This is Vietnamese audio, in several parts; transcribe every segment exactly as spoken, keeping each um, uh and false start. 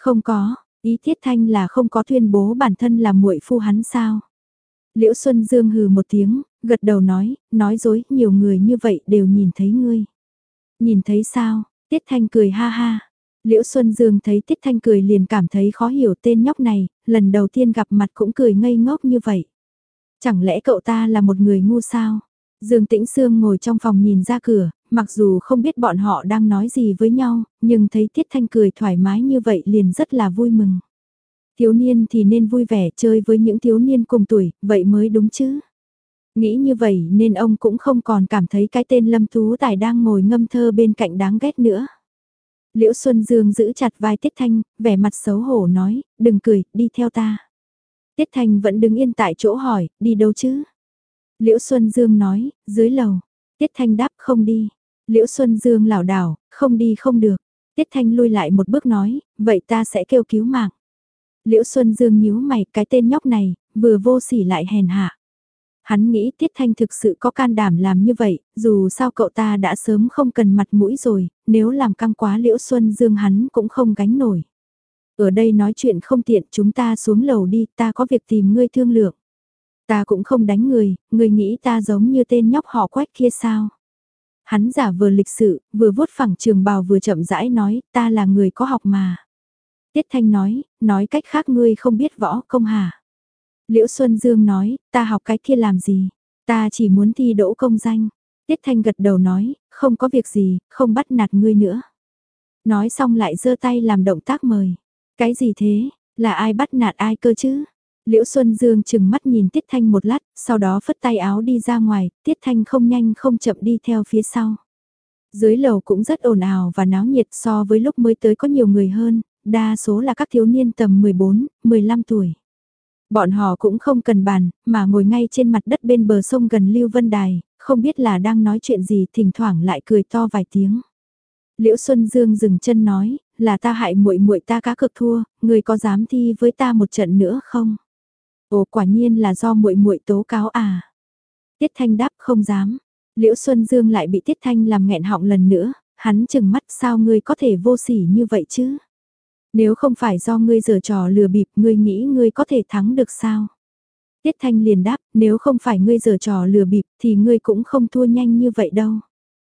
Không có, ý Tiết Thanh là không có tuyên bố bản thân là muội phu hắn sao? Liễu Xuân Dương hừ một tiếng, gật đầu nói, nói dối, nhiều người như vậy đều nhìn thấy ngươi. Nhìn thấy sao? Tiết Thanh cười ha ha. Liễu Xuân Dương thấy Tiết Thanh cười liền cảm thấy khó hiểu tên nhóc này, lần đầu tiên gặp mặt cũng cười ngây ngốc như vậy. Chẳng lẽ cậu ta là một người ngu sao? Dương Tĩnh Sương ngồi trong phòng nhìn ra cửa, mặc dù không biết bọn họ đang nói gì với nhau, nhưng thấy Tiết Thanh cười thoải mái như vậy liền rất là vui mừng. Thiếu niên thì nên vui vẻ chơi với những thiếu niên cùng tuổi, vậy mới đúng chứ. Nghĩ như vậy nên ông cũng không còn cảm thấy cái tên Lâm Tú Tài đang ngồi ngâm thơ bên cạnh đáng ghét nữa. Liễu Xuân Dương giữ chặt vai Tiết Thanh, vẻ mặt xấu hổ nói, đừng cười, đi theo ta. Tiết Thanh vẫn đứng yên tại chỗ hỏi, đi đâu chứ? Liễu Xuân Dương nói, dưới lầu. Tiết Thanh đáp không đi. Liễu Xuân Dương lảo đảo, không đi không được. Tiết Thanh lui lại một bước nói, vậy ta sẽ kêu cứu mạng. Liễu Xuân Dương nhíu mày, cái tên nhóc này, vừa vô sỉ lại hèn hạ. Hắn nghĩ Tiết Thanh thực sự có can đảm làm như vậy, dù sao cậu ta đã sớm không cần mặt mũi rồi, nếu làm căng quá Liễu Xuân Dương hắn cũng không gánh nổi. Ở đây nói chuyện không tiện, chúng ta xuống lầu đi, ta có việc tìm ngươi thương lượng. Ta cũng không đánh người, ngươi nghĩ ta giống như tên nhóc họ Quách kia sao? Hắn giả vờ lịch sự, vừa vuốt phẳng trường bào vừa chậm rãi nói, ta là người có học mà. Tiết Thanh nói, nói cách khác ngươi không biết võ công hả? Liễu Xuân Dương nói, ta học cái kia làm gì? Ta chỉ muốn thi đỗ công danh. Tiết Thanh gật đầu nói, không có việc gì, không bắt nạt ngươi nữa. Nói xong lại giơ tay làm động tác mời. Cái gì thế, là ai bắt nạt ai cơ chứ? Liễu Xuân Dương chừng mắt nhìn Tiết Thanh một lát, sau đó phất tay áo đi ra ngoài, Tiết Thanh không nhanh không chậm đi theo phía sau. Dưới lầu cũng rất ồn ào và náo nhiệt so với lúc mới tới có nhiều người hơn, đa số là các thiếu niên tầm mười bốn, mười lăm tuổi. Bọn họ cũng không cần bàn, mà ngồi ngay trên mặt đất bên bờ sông gần Lưu Vân Đài, không biết là đang nói chuyện gì, thỉnh thoảng lại cười to vài tiếng. Liễu Xuân Dương dừng chân nói, là ta hại muội muội ta cá cược thua, người có dám thi với ta một trận nữa không? Ồ, quả nhiên là do muội muội tố cáo à? Tiết Thanh đáp không dám. Liễu Xuân Dương lại bị Tiết Thanh làm nghẹn họng lần nữa, hắn chừng mắt, sao ngươi có thể vô sỉ như vậy chứ? Nếu không phải do ngươi giở trò lừa bịp, ngươi nghĩ ngươi có thể thắng được sao? Tiết Thanh liền đáp, nếu không phải ngươi giở trò lừa bịp thì ngươi cũng không thua nhanh như vậy đâu.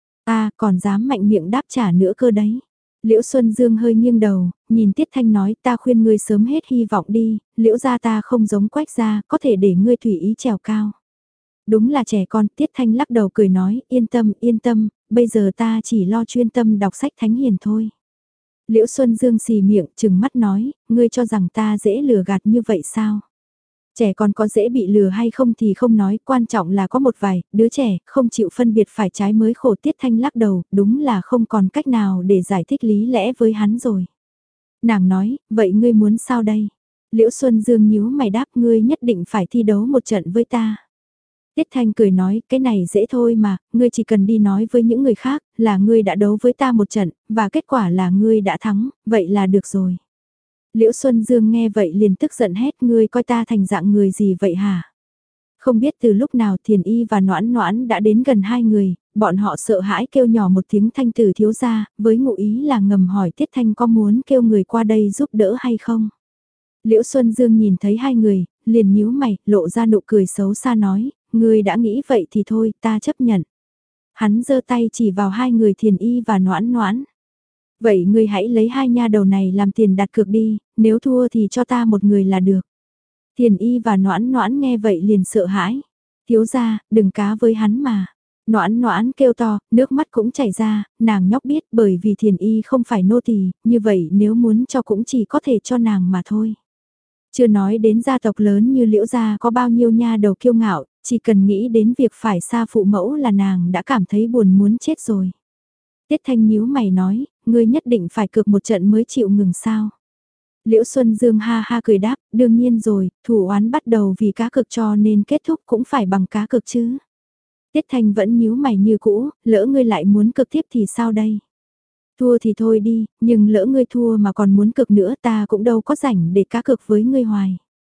Ta còn dám mạnh miệng đáp trả nữa cơ đấy. Liễu Xuân Dương hơi nghiêng đầu, nhìn Tiết Thanh nói, ta khuyên ngươi sớm hết hy vọng đi, Liễu gia ta không giống Quách gia, có thể để ngươi tùy ý trèo cao. Đúng là trẻ con, Tiết Thanh lắc đầu cười nói, yên tâm, yên tâm, bây giờ ta chỉ lo chuyên tâm đọc sách thánh hiền thôi. Liễu Xuân Dương xì miệng, chừng mắt nói, ngươi cho rằng ta dễ lừa gạt như vậy sao? Trẻ con có dễ bị lừa hay không thì không nói, quan trọng là có một vài, đứa trẻ, không chịu phân biệt phải trái mới khổ. Tiết Thanh lắc đầu, đúng là không còn cách nào để giải thích lý lẽ với hắn rồi. Nàng nói, vậy ngươi muốn sao đây? Liễu Xuân Dương nhíu mày đáp, ngươi nhất định phải thi đấu một trận với ta. Tiết Thanh cười nói, cái này dễ thôi mà, ngươi chỉ cần đi nói với những người khác, là ngươi đã đấu với ta một trận, và kết quả là ngươi đã thắng, vậy là được rồi. Liễu Xuân Dương nghe vậy liền tức giận hét, ngươi coi ta thành dạng người gì vậy hả? Không biết từ lúc nào Thiền Y và Noãn Noãn đã đến gần hai người, bọn họ sợ hãi kêu nhỏ một tiếng Thanh tử thiếu gia, với ngụ ý là ngầm hỏi Tiết Thanh có muốn kêu người qua đây giúp đỡ hay không? Liễu Xuân Dương nhìn thấy hai người, liền nhíu mày, lộ ra nụ cười xấu xa nói, ngươi đã nghĩ vậy thì thôi, ta chấp nhận. Hắn giơ tay chỉ vào hai người Thiền Y và Noãn Noãn. Vậy ngươi hãy lấy hai nha đầu này làm tiền đặt cược đi, nếu thua thì cho ta một người là được. Thiền Y và Noãn Noãn nghe vậy liền sợ hãi. Thiếu gia, đừng cá với hắn mà. Noãn Noãn kêu to, nước mắt cũng chảy ra, nàng nhóc biết bởi vì Thiền Y không phải nô tỳ, như vậy nếu muốn cho cũng chỉ có thể cho nàng mà thôi. Chưa nói đến gia tộc lớn như Liễu gia có bao nhiêu nha đầu kiêu ngạo, chỉ cần nghĩ đến việc phải xa phụ mẫu là nàng đã cảm thấy buồn muốn chết rồi. Tiết Thanh nhíu mày nói, ngươi nhất định phải cược một trận mới chịu ngừng sao. Liễu Xuân Dương ha ha cười đáp, đương nhiên rồi, thủ oán bắt đầu vì cá cược cho nên kết thúc cũng phải bằng cá cược chứ. Tiết Thanh vẫn nhíu mày như cũ, lỡ ngươi lại muốn cược tiếp thì sao đây? Thua thì thôi đi, nhưng lỡ ngươi thua mà còn muốn cược nữa ta cũng đâu có rảnh để cá cược với ngươi hoài.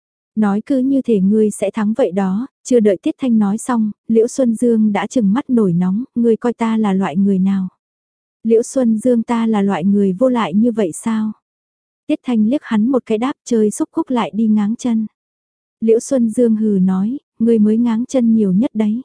Nói cứ như thể ngươi sẽ thắng vậy đó, chưa đợi Tiết Thanh nói xong, Liễu Xuân Dương đã trừng mắt nổi nóng, ngươi coi ta là loại người nào? Liễu Xuân Dương ta là loại người vô lại như vậy sao? Tiết Thanh liếc hắn một cái đáp chơi xúc cúc lại đi ngáng chân. Liễu Xuân Dương hừ nói, ngươi mới ngáng chân nhiều nhất đấy.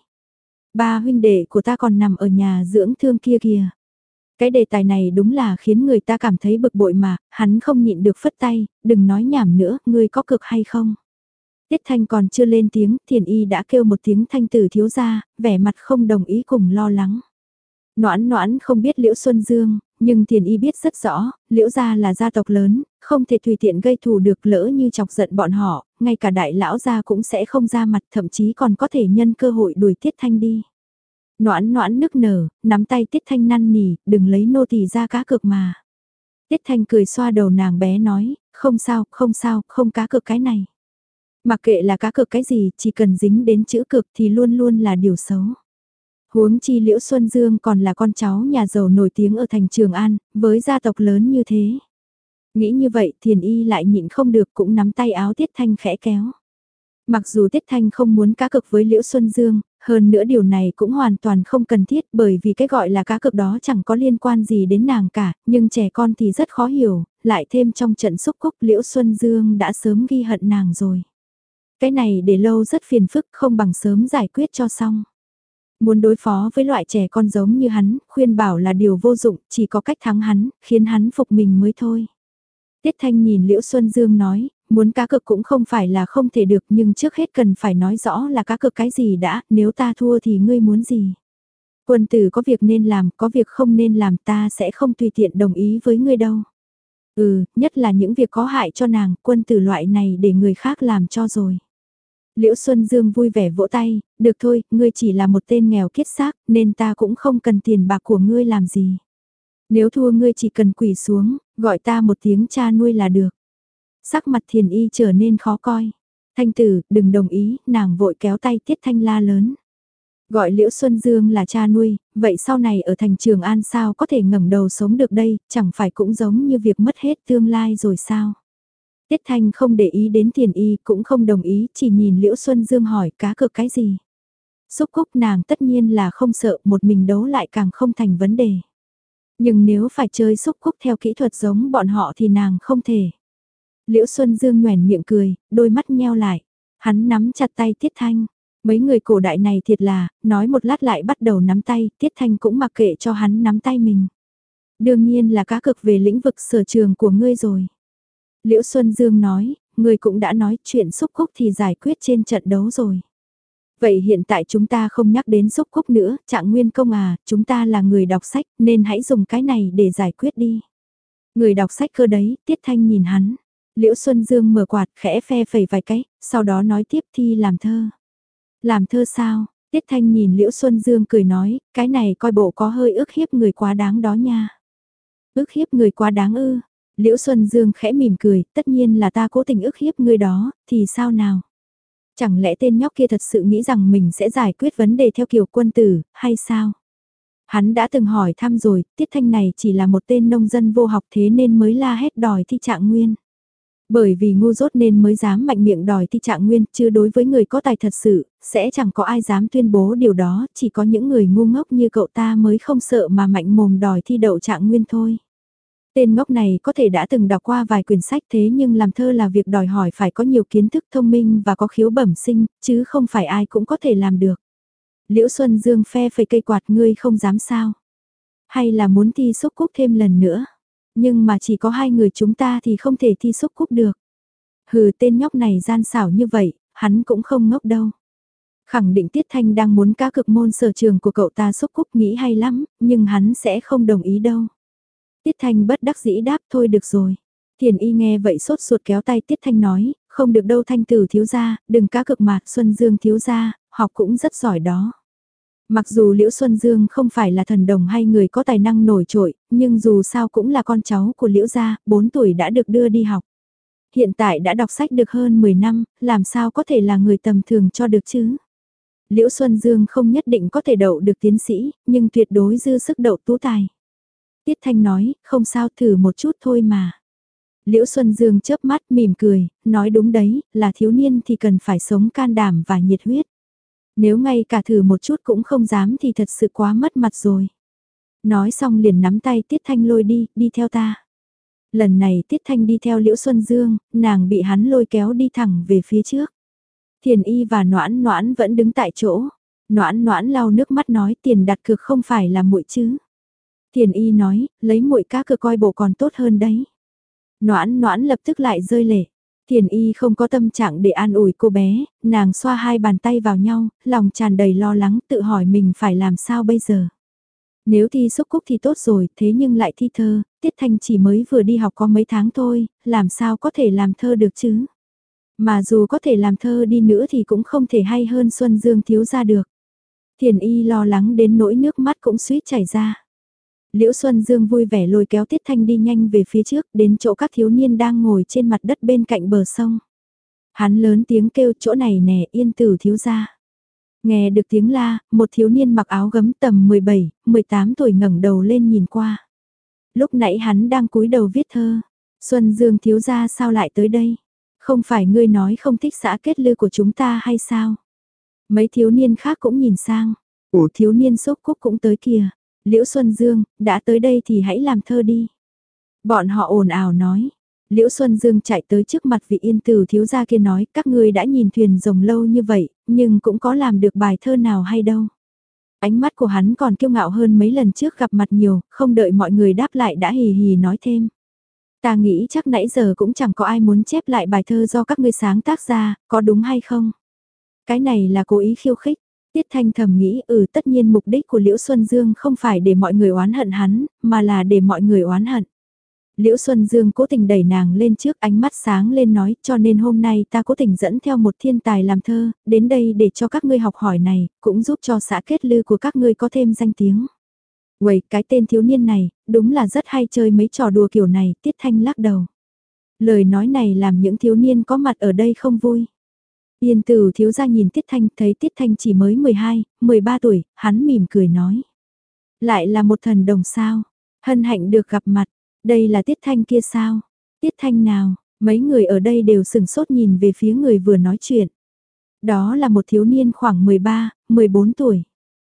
Ba huynh đệ của ta còn nằm ở nhà dưỡng thương kia kìa. Cái đề tài này đúng là khiến người ta cảm thấy bực bội mà, hắn không nhịn được phất tay, đừng nói nhảm nữa, ngươi có cực hay không? Tiết Thanh còn chưa lên tiếng, Thiền Y đã kêu một tiếng Thanh tử thiếu gia, vẻ mặt không đồng ý cùng lo lắng. Noãn Noãn không biết Liễu Xuân Dương, nhưng Thiền Y biết rất rõ, Liễu gia là gia tộc lớn, không thể tùy tiện gây thù được, lỡ như chọc giận bọn họ, ngay cả đại lão gia cũng sẽ không ra mặt, thậm chí còn có thể nhân cơ hội đuổi Tiết Thanh đi. Noãn Noãn nức nở, nắm tay Tiết Thanh năn nỉ, đừng lấy nô tỳ ra cá cược mà. Tiết Thanh cười xoa đầu nàng bé nói, không sao, không sao, không cá cược cái này. Mặc kệ là cá cược cái gì, chỉ cần dính đến chữ cực thì luôn luôn là điều xấu. Huống chi Liễu Xuân Dương còn là con cháu nhà giàu nổi tiếng ở thành Trường An, với gia tộc lớn như thế. Nghĩ như vậy Thiền Y lại nhịn không được cũng nắm tay áo Tiết Thanh khẽ kéo. Mặc dù Tiết Thanh không muốn cá cực với Liễu Xuân Dương, hơn nữa điều này cũng hoàn toàn không cần thiết bởi vì cái gọi là cá cực đó chẳng có liên quan gì đến nàng cả, nhưng trẻ con thì rất khó hiểu, lại thêm trong trận xúc cúc Liễu Xuân Dương đã sớm ghi hận nàng rồi. Cái này để lâu rất phiền phức, không bằng sớm giải quyết cho xong. Muốn đối phó với loại trẻ con giống như hắn, khuyên bảo là điều vô dụng, chỉ có cách thắng hắn, khiến hắn phục mình mới thôi. Tiết Thanh nhìn Liễu Xuân Dương nói, muốn cá cược cũng không phải là không thể được, nhưng trước hết cần phải nói rõ là cá cược cái gì đã, nếu ta thua thì ngươi muốn gì. Quân tử có việc nên làm, có việc không nên làm, ta sẽ không tùy tiện đồng ý với ngươi đâu. Ừ, nhất là những việc có hại cho nàng, quân tử loại này để người khác làm cho rồi. Liễu Xuân Dương vui vẻ vỗ tay, được thôi, ngươi chỉ là một tên nghèo kiết xác, nên ta cũng không cần tiền bạc của ngươi làm gì. Nếu thua ngươi chỉ cần quỳ xuống, gọi ta một tiếng cha nuôi là được. Sắc mặt Thiền Y trở nên khó coi. Thanh tử, đừng đồng ý, nàng vội kéo tay Tiết Thanh la lớn. Gọi Liễu Xuân Dương là cha nuôi, vậy sau này ở thành Trường An sao có thể ngẩng đầu sống được đây, chẳng phải cũng giống như việc mất hết tương lai rồi sao? Tiết Thanh không để ý đến Thiền Y cũng không đồng ý, chỉ nhìn Liễu Xuân Dương hỏi cá cược cái gì. Xúc cúc nàng tất nhiên là không sợ, một mình đấu lại càng không thành vấn đề. Nhưng nếu phải chơi xúc cúc theo kỹ thuật giống bọn họ thì nàng không thể. Liễu Xuân Dương nhoẻn miệng cười, đôi mắt nheo lại. Hắn nắm chặt tay Tiết Thanh. Mấy người cổ đại này thiệt là, nói một lát lại bắt đầu nắm tay, Tiết Thanh cũng mặc kệ cho hắn nắm tay mình. Đương nhiên là cá cược về lĩnh vực sở trường của ngươi rồi. Liễu Xuân Dương nói, ngươi cũng đã nói chuyện xúc cúc thì giải quyết trên trận đấu rồi. Vậy hiện tại chúng ta không nhắc đến xúc cúc nữa, Trạng Nguyên Công à, chúng ta là người đọc sách nên hãy dùng cái này để giải quyết đi. Người đọc sách cơ đấy, Tiết Thanh nhìn hắn. Liễu Xuân Dương mở quạt khẽ phe phẩy vài cái, sau đó nói tiếp thi làm thơ. Làm thơ sao? Tiết Thanh nhìn Liễu Xuân Dương cười nói, cái này coi bộ có hơi ức hiếp người quá đáng đó nha. Ức hiếp người quá đáng ư? Liễu Xuân Dương khẽ mỉm cười, tất nhiên là ta cố tình ức hiếp người đó, thì sao nào? Chẳng lẽ tên nhóc kia thật sự nghĩ rằng mình sẽ giải quyết vấn đề theo kiểu quân tử, hay sao? Hắn đã từng hỏi thăm rồi, Tiết Thanh này chỉ là một tên nông dân vô học thế nên mới la hét đòi thi Trạng Nguyên. Bởi vì ngu dốt nên mới dám mạnh miệng đòi thi Trạng Nguyên, chứ đối với người có tài thật sự, sẽ chẳng có ai dám tuyên bố điều đó, chỉ có những người ngu ngốc như cậu ta mới không sợ mà mạnh mồm đòi thi đậu Trạng Nguyên thôi. Tên ngốc này có thể đã từng đọc qua vài quyển sách thế nhưng làm thơ là việc đòi hỏi phải có nhiều kiến thức thông minh và có khiếu bẩm sinh, chứ không phải ai cũng có thể làm được. Liễu Xuân Dương phe phẩy cây quạt ngươi không dám sao? Hay là muốn thi xúc cúc thêm lần nữa? Nhưng mà chỉ có hai người chúng ta thì không thể thi xúc cúc được. Hừ, tên nhóc này gian xảo như vậy, hắn cũng không ngốc đâu. Khẳng định Tiết Thanh đang muốn cá cực môn sở trường của cậu ta xúc cúc nghĩ hay lắm, nhưng hắn sẽ không đồng ý đâu. Tiết Thanh bất đắc dĩ đáp thôi được rồi. Thiền Y nghe vậy sốt ruột kéo tay Tiết Thanh nói, không được đâu Thanh tử thiếu gia, đừng cá cực mà, Xuân Dương thiếu gia, học cũng rất giỏi đó. Mặc dù Liễu Xuân Dương không phải là thần đồng hay người có tài năng nổi trội, nhưng dù sao cũng là con cháu của Liễu gia, bốn tuổi đã được đưa đi học. Hiện tại đã đọc sách được hơn mười năm, làm sao có thể là người tầm thường cho được chứ? Liễu Xuân Dương không nhất định có thể đậu được tiến sĩ, nhưng tuyệt đối dư sức đậu tú tài. Tiết Thanh nói, không sao thử một chút thôi mà. Liễu Xuân Dương chớp mắt mỉm cười, nói đúng đấy, là thiếu niên thì cần phải sống can đảm và nhiệt huyết. Nếu ngay cả thử một chút cũng không dám thì thật sự quá mất mặt rồi. Nói xong liền nắm tay Tiết Thanh lôi đi, đi theo ta. Lần này Tiết Thanh đi theo Liễu Xuân Dương, nàng bị hắn lôi kéo đi thẳng về phía trước. Thiền Y và Noãn Noãn vẫn đứng tại chỗ. Noãn Noãn lau nước mắt nói tiền đặt cược không phải là muội chứ. Thiền Y nói, lấy muội cá cược coi bộ còn tốt hơn đấy. Noãn Noãn lập tức lại rơi lệ. Thiền Y không có tâm trạng để an ủi cô bé, nàng xoa hai bàn tay vào nhau, lòng tràn đầy lo lắng tự hỏi mình phải làm sao bây giờ. Nếu thi xúc cúc thì tốt rồi, thế nhưng lại thi thơ, Tiết Thanh chỉ mới vừa đi học có mấy tháng thôi, làm sao có thể làm thơ được chứ? Mà dù có thể làm thơ đi nữa thì cũng không thể hay hơn Xuân Dương thiếu gia được. Thiền Y lo lắng đến nỗi nước mắt cũng suýt chảy ra. Liễu Xuân Dương vui vẻ lôi kéo Tiết Thanh đi nhanh về phía trước, đến chỗ các thiếu niên đang ngồi trên mặt đất bên cạnh bờ sông. Hắn lớn tiếng kêu chỗ này nè, Yên Tử thiếu gia. Nghe được tiếng la, một thiếu niên mặc áo gấm tầm mười bảy, mười tám tuổi ngẩng đầu lên nhìn qua. Lúc nãy hắn đang cúi đầu viết thơ. Xuân Dương thiếu gia sao lại tới đây? Không phải ngươi nói không thích xã kết lư của chúng ta hay sao? Mấy thiếu niên khác cũng nhìn sang. Ủa thiếu niên xúc cúc cũng tới kìa. Liễu Xuân Dương, đã tới đây thì hãy làm thơ đi. Bọn họ ồn ào nói. Liễu Xuân Dương chạy tới trước mặt vị Yên Tử thiếu gia kia nói, các ngươi đã nhìn thuyền rồng lâu như vậy, nhưng cũng có làm được bài thơ nào hay đâu. Ánh mắt của hắn còn kiêu ngạo hơn mấy lần trước gặp mặt nhiều, không đợi mọi người đáp lại đã hì hì nói thêm. Ta nghĩ chắc nãy giờ cũng chẳng có ai muốn chép lại bài thơ do các ngươi sáng tác ra, có đúng hay không? Cái này là cố ý khiêu khích. Tiết Thanh thầm nghĩ ừ tất nhiên mục đích của Liễu Xuân Dương không phải để mọi người oán hận hắn, mà là để mọi người oán hận. Liễu Xuân Dương cố tình đẩy nàng lên trước ánh mắt sáng lên nói cho nên hôm nay ta cố tình dẫn theo một thiên tài làm thơ, đến đây để cho các ngươi học hỏi này, cũng giúp cho xã kết lư của các ngươi có thêm danh tiếng. Uầy, cái tên thiếu niên này, đúng là rất hay chơi mấy trò đùa kiểu này, Tiết Thanh lắc đầu. Lời nói này làm những thiếu niên có mặt ở đây không vui. Yên Tử thiếu gia nhìn Tiết Thanh, thấy Tiết Thanh chỉ mới mười hai, mười ba tuổi, hắn mỉm cười nói. Lại là một thần đồng sao, hân hạnh được gặp mặt, đây là Tiết Thanh kia sao, Tiết Thanh nào, mấy người ở đây đều sừng sốt nhìn về phía người vừa nói chuyện. Đó là một thiếu niên khoảng mười ba, mười bốn tuổi.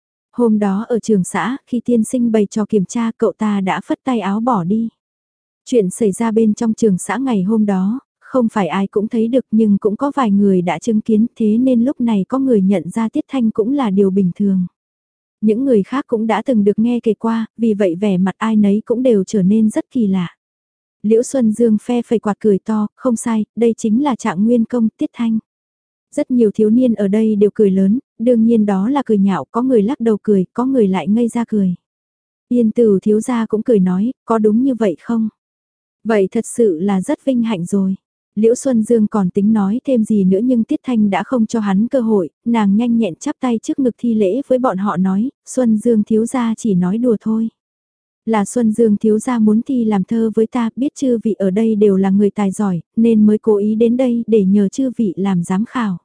Hôm đó ở trường xã, khi tiên sinh bày trò kiểm tra cậu ta đã phất tay áo bỏ đi. Chuyện xảy ra bên trong trường xã ngày hôm đó, không phải ai cũng thấy được nhưng cũng có vài người đã chứng kiến thế nên lúc này có người nhận ra Tiết Thanh cũng là điều bình thường. Những người khác cũng đã từng được nghe kể qua, vì vậy vẻ mặt ai nấy cũng đều trở nên rất kỳ lạ. Liễu Xuân Dương phe phẩy quạt cười to, không sai, đây chính là Trạng Nguyên Công Tiết Thanh. Rất nhiều thiếu niên ở đây đều cười lớn, đương nhiên đó là cười nhạo, có người lắc đầu cười, có người lại ngây ra cười. Yên Tử thiếu gia cũng cười nói, có đúng như vậy không? Vậy thật sự là rất vinh hạnh rồi. Liễu Xuân Dương còn tính nói thêm gì nữa nhưng Tiết Thanh đã không cho hắn cơ hội, nàng nhanh nhẹn chắp tay trước ngực thi lễ với bọn họ nói, Xuân Dương thiếu gia chỉ nói đùa thôi. Là Xuân Dương thiếu gia muốn thi làm thơ với ta, biết chư vị ở đây đều là người tài giỏi, nên mới cố ý đến đây để nhờ chư vị làm giám khảo.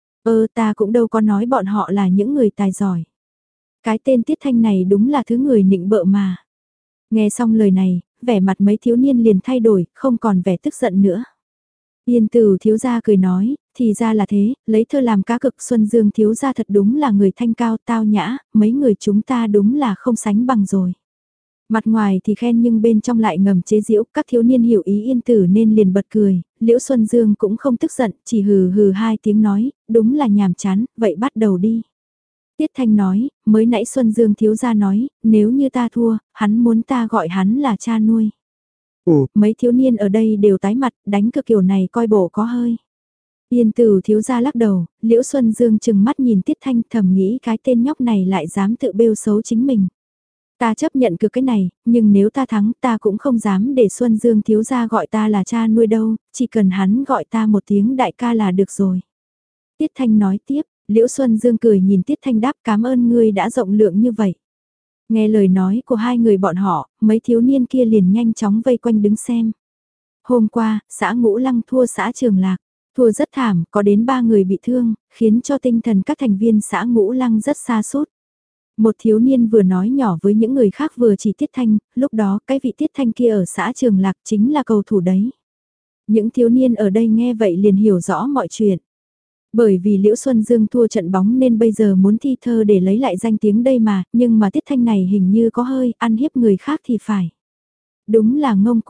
Ơ ta cũng đâu có nói bọn họ là những người tài giỏi. Cái tên Tiết Thanh này đúng là thứ người nịnh bợ mà. Nghe xong lời này, vẻ mặt mấy thiếu niên liền thay đổi, không còn vẻ tức giận nữa. Yên Tử thiếu gia cười nói, thì ra là thế, lấy thơ làm cá cực Xuân Dương thiếu gia thật đúng là người thanh cao tao nhã, mấy người chúng ta đúng là không sánh bằng rồi. Mặt ngoài thì khen nhưng bên trong lại ngầm chế giễu, các thiếu niên hiểu ý Yên Tử nên liền bật cười, Liễu Xuân Dương cũng không tức giận, chỉ hừ hừ hai tiếng nói, đúng là nhàm chán, vậy bắt đầu đi. Tiết Thanh nói, mới nãy Xuân Dương thiếu gia nói, nếu như ta thua, hắn muốn ta gọi hắn là cha nuôi. Ủa, mấy thiếu niên ở đây đều tái mặt, đánh cực kiểu này coi bộ có hơi. Yên Tử thiếu gia lắc đầu, Liễu Xuân Dương chừng mắt nhìn Tiết Thanh thầm nghĩ cái tên nhóc này lại dám tự bêu xấu chính mình. Ta chấp nhận cực cái này, nhưng nếu ta thắng ta cũng không dám để Xuân Dương thiếu gia gọi ta là cha nuôi đâu, chỉ cần hắn gọi ta một tiếng đại ca là được rồi. Tiết Thanh nói tiếp, Liễu Xuân Dương cười nhìn Tiết Thanh đáp cảm ơn ngươi đã rộng lượng như vậy. Nghe lời nói của hai người bọn họ, mấy thiếu niên kia liền nhanh chóng vây quanh đứng xem. Hôm qua, xã Ngũ Lăng thua xã Trường Lạc, thua rất thảm, có đến ba người bị thương, khiến cho tinh thần các thành viên xã Ngũ Lăng rất sa sút. Một thiếu niên vừa nói nhỏ với những người khác vừa chỉ Tiết Thanh, lúc đó cái vị Tiết Thanh kia ở xã Trường Lạc chính là cầu thủ đấy. Những thiếu niên ở đây nghe vậy liền hiểu rõ mọi chuyện. Bởi vì Liễu Xuân Dương thua trận bóng nên bây giờ muốn thi thơ để lấy lại danh tiếng đây mà, nhưng mà Tiết Thanh này hình như có hơi ăn hiếp người khác thì phải. Đúng là ngông cuồng,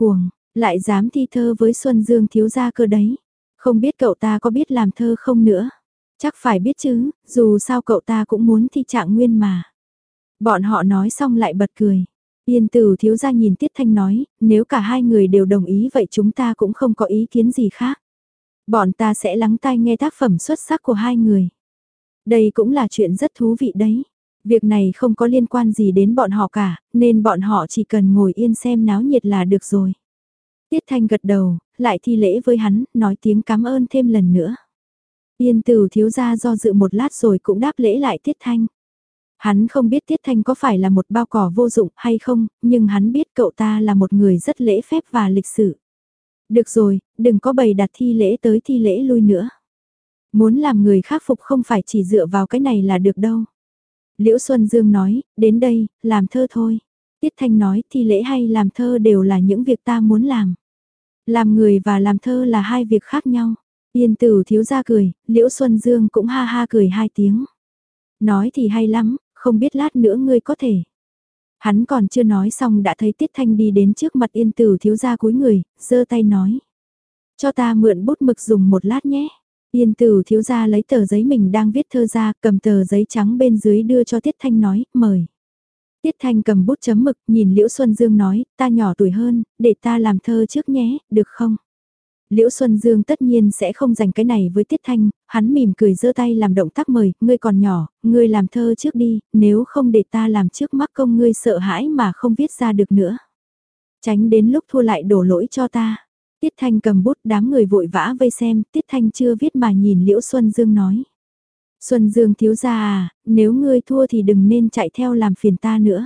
Lại dám thi thơ với Xuân Dương thiếu gia cơ đấy. Không biết cậu ta có biết làm thơ không nữa. Chắc phải biết chứ, dù sao cậu ta cũng muốn thi trạng nguyên mà. Bọn họ nói xong lại bật cười. Yên Tử thiếu gia nhìn Tiết Thanh nói, nếu cả hai người đều đồng ý vậy chúng ta cũng không có ý kiến gì khác. Bọn ta sẽ lắng tai nghe tác phẩm xuất sắc của hai người. Đây cũng là chuyện rất thú vị đấy. Việc này không có liên quan gì đến bọn họ cả, nên bọn họ chỉ cần ngồi yên xem náo nhiệt là được rồi. Tiết Thanh gật đầu, lại thi lễ với hắn, nói tiếng cảm ơn thêm lần nữa. Yên Tử thiếu gia do dự một lát rồi cũng đáp lễ lại Tiết Thanh. Hắn không biết Tiết Thanh có phải là một bao cỏ vô dụng hay không, nhưng hắn biết cậu ta là một người rất lễ phép và lịch sự. Được rồi, đừng có bày đặt thi lễ tới thi lễ lui nữa. Muốn làm người khác phục không phải chỉ dựa vào cái này là được đâu. Liễu Xuân Dương nói, đến đây, làm thơ thôi. Tiết Thanh nói, thi lễ hay làm thơ đều là những việc ta muốn làm. Làm người và làm thơ là hai việc khác nhau. Yên Tử thiếu gia cười, Liễu Xuân Dương cũng ha ha cười hai tiếng. Nói thì hay lắm, không biết lát nữa ngươi có thể. Hắn còn chưa nói xong đã thấy Tiết Thanh đi đến trước mặt Yên Tử thiếu gia cúi người, giơ tay nói. Cho ta mượn bút mực dùng một lát nhé. Yên Tử thiếu gia lấy tờ giấy mình đang viết thơ ra, cầm tờ giấy trắng bên dưới đưa cho Tiết Thanh nói, mời. Tiết Thanh cầm bút chấm mực, nhìn Liễu Xuân Dương nói, ta nhỏ tuổi hơn, để ta làm thơ trước nhé, được không? Liễu Xuân Dương tất nhiên sẽ không dành cái này với Tiết Thanh, hắn mỉm cười giơ tay làm động tác mời, ngươi còn nhỏ, ngươi làm thơ trước đi, nếu không để ta làm trước mắc công ngươi sợ hãi mà không viết ra được nữa. Tránh đến lúc thua lại đổ lỗi cho ta. Tiết Thanh cầm bút, đám người vội vã vây xem, Tiết Thanh chưa viết mà nhìn Liễu Xuân Dương nói. Xuân Dương thiếu gia à, nếu ngươi thua thì đừng nên chạy theo làm phiền ta nữa.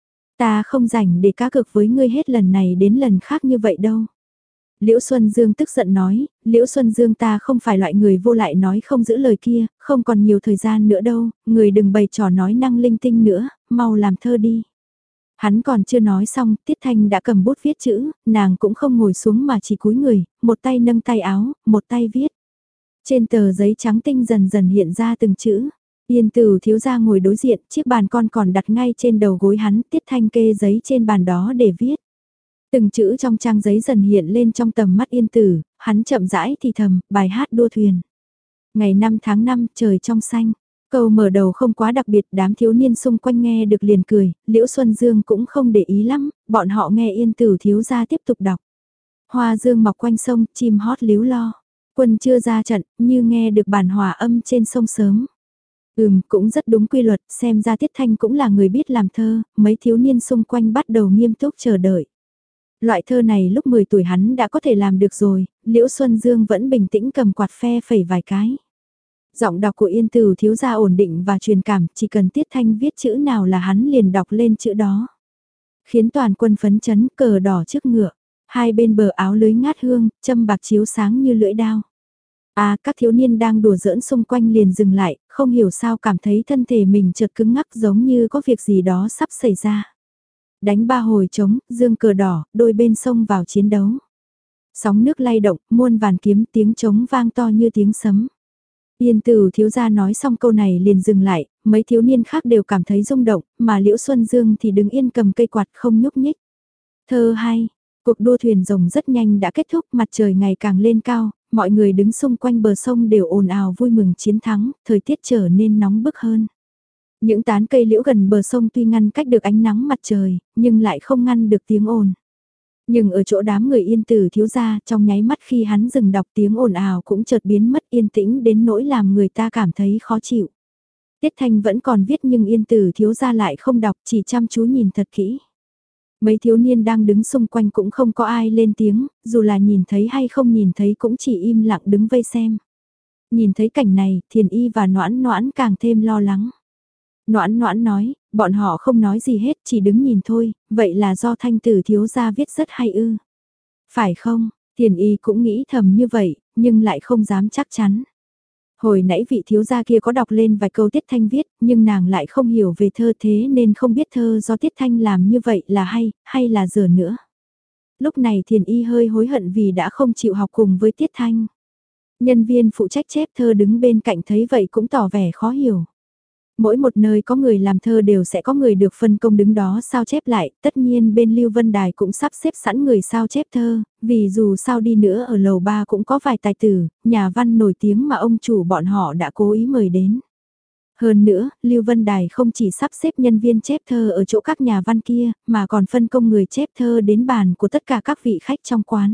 Ta không rảnh để cá cược với ngươi hết lần này đến lần khác như vậy đâu. Liễu Xuân Dương tức giận nói, Liễu Xuân Dương ta không phải loại người vô lại nói không giữ lời kia, không còn nhiều thời gian nữa đâu, người đừng bày trò nói năng linh tinh nữa, mau làm thơ đi. Hắn còn chưa nói xong, Tiết Thanh đã cầm bút viết chữ, nàng cũng không ngồi xuống mà chỉ cúi người, một tay nâng tay áo, một tay viết. Trên tờ giấy trắng tinh dần dần hiện ra từng chữ. Yên Tử thiếu gia ngồi đối diện, chiếc bàn con còn đặt ngay trên đầu gối hắn, Tiết Thanh kê giấy trên bàn đó để viết. Từng chữ trong trang giấy dần hiện lên trong tầm mắt Yên Tử, hắn chậm rãi thì thầm, bài hát đua thuyền. Ngày năm tháng năm, trời trong xanh. Câu mở đầu không quá đặc biệt, đám thiếu niên xung quanh nghe được liền cười, Liễu Xuân Dương cũng không để ý lắm, bọn họ nghe Yên Tử thiếu gia tiếp tục đọc. Hoa dương mọc quanh sông, chim hót líu lo. Quân chưa ra trận, như nghe được bản hòa âm trên sông sớm. Ừm, cũng rất đúng quy luật, xem ra Tiết Thanh cũng là người biết làm thơ, mấy thiếu niên xung quanh bắt đầu nghiêm túc chờ đợi. Loại thơ này lúc mười tuổi hắn đã có thể làm được rồi, Liễu Xuân Dương vẫn bình tĩnh cầm quạt phe phẩy vài cái. Giọng đọc của Yên Tử thiếu gia ổn định và truyền cảm, chỉ cần Tiết Thanh viết chữ nào là hắn liền đọc lên chữ đó. Khiến toàn quân phấn chấn, cờ đỏ trước ngựa, hai bên bờ áo lưới ngát hương, châm bạc chiếu sáng như lưỡi đao. À, các thiếu niên đang đùa giỡn xung quanh liền dừng lại, không hiểu sao cảm thấy thân thể mình chợt cứng ngắc giống như có việc gì đó sắp xảy ra. Đánh ba hồi trống, dương cờ đỏ, đôi bên sông vào chiến đấu. Sóng nước lay động, muôn vàn kiếm tiếng trống vang to như tiếng sấm. Yên Tử thiếu gia nói xong câu này liền dừng lại, mấy thiếu niên khác đều cảm thấy rung động, mà Liễu Xuân Dương thì đứng yên cầm cây quạt không nhúc nhích. Thơ hay, cuộc đua thuyền rồng rất nhanh đã kết thúc, mặt trời ngày càng lên cao, mọi người đứng xung quanh bờ sông đều ồn ào vui mừng chiến thắng, thời tiết trở nên nóng bức hơn. Những tán cây liễu gần bờ sông tuy ngăn cách được ánh nắng mặt trời, nhưng lại không ngăn được tiếng ồn. Nhưng ở chỗ đám người Yên Tử thiếu gia, trong nháy mắt khi hắn dừng đọc tiếng ồn ào cũng chợt biến mất yên tĩnh đến nỗi làm người ta cảm thấy khó chịu. Tiết Thanh vẫn còn viết nhưng Yên Tử thiếu gia lại không đọc, chỉ chăm chú nhìn thật kỹ. Mấy thiếu niên đang đứng xung quanh cũng không có ai lên tiếng, dù là nhìn thấy hay không nhìn thấy cũng chỉ im lặng đứng vây xem. Nhìn thấy cảnh này, Thiền Y và Noãn Noãn càng thêm lo lắng. Noãn Noãn nói, bọn họ không nói gì hết, chỉ đứng nhìn thôi, vậy là do Thanh Tử thiếu gia viết rất hay ư. Phải không, Thiền Y cũng nghĩ thầm như vậy, nhưng lại không dám chắc chắn. Hồi nãy vị thiếu gia kia có đọc lên vài câu Tiết Thanh viết, nhưng nàng lại không hiểu về thơ thế nên không biết thơ do Tiết Thanh làm như vậy là hay, hay là dở nữa. Lúc này Thiền Y hơi hối hận vì đã không chịu học cùng với Tiết Thanh. Nhân viên phụ trách chép thơ đứng bên cạnh thấy vậy cũng tỏ vẻ khó hiểu. Mỗi một nơi có người làm thơ đều sẽ có người được phân công đứng đó sao chép lại, tất nhiên bên Lưu Vân Đài cũng sắp xếp sẵn người sao chép thơ, vì dù sao đi nữa ở lầu ba cũng có vài tài tử, nhà văn nổi tiếng mà ông chủ bọn họ đã cố ý mời đến. Hơn nữa, Lưu Vân Đài không chỉ sắp xếp nhân viên chép thơ ở chỗ các nhà văn kia, mà còn phân công người chép thơ đến bàn của tất cả các vị khách trong quán.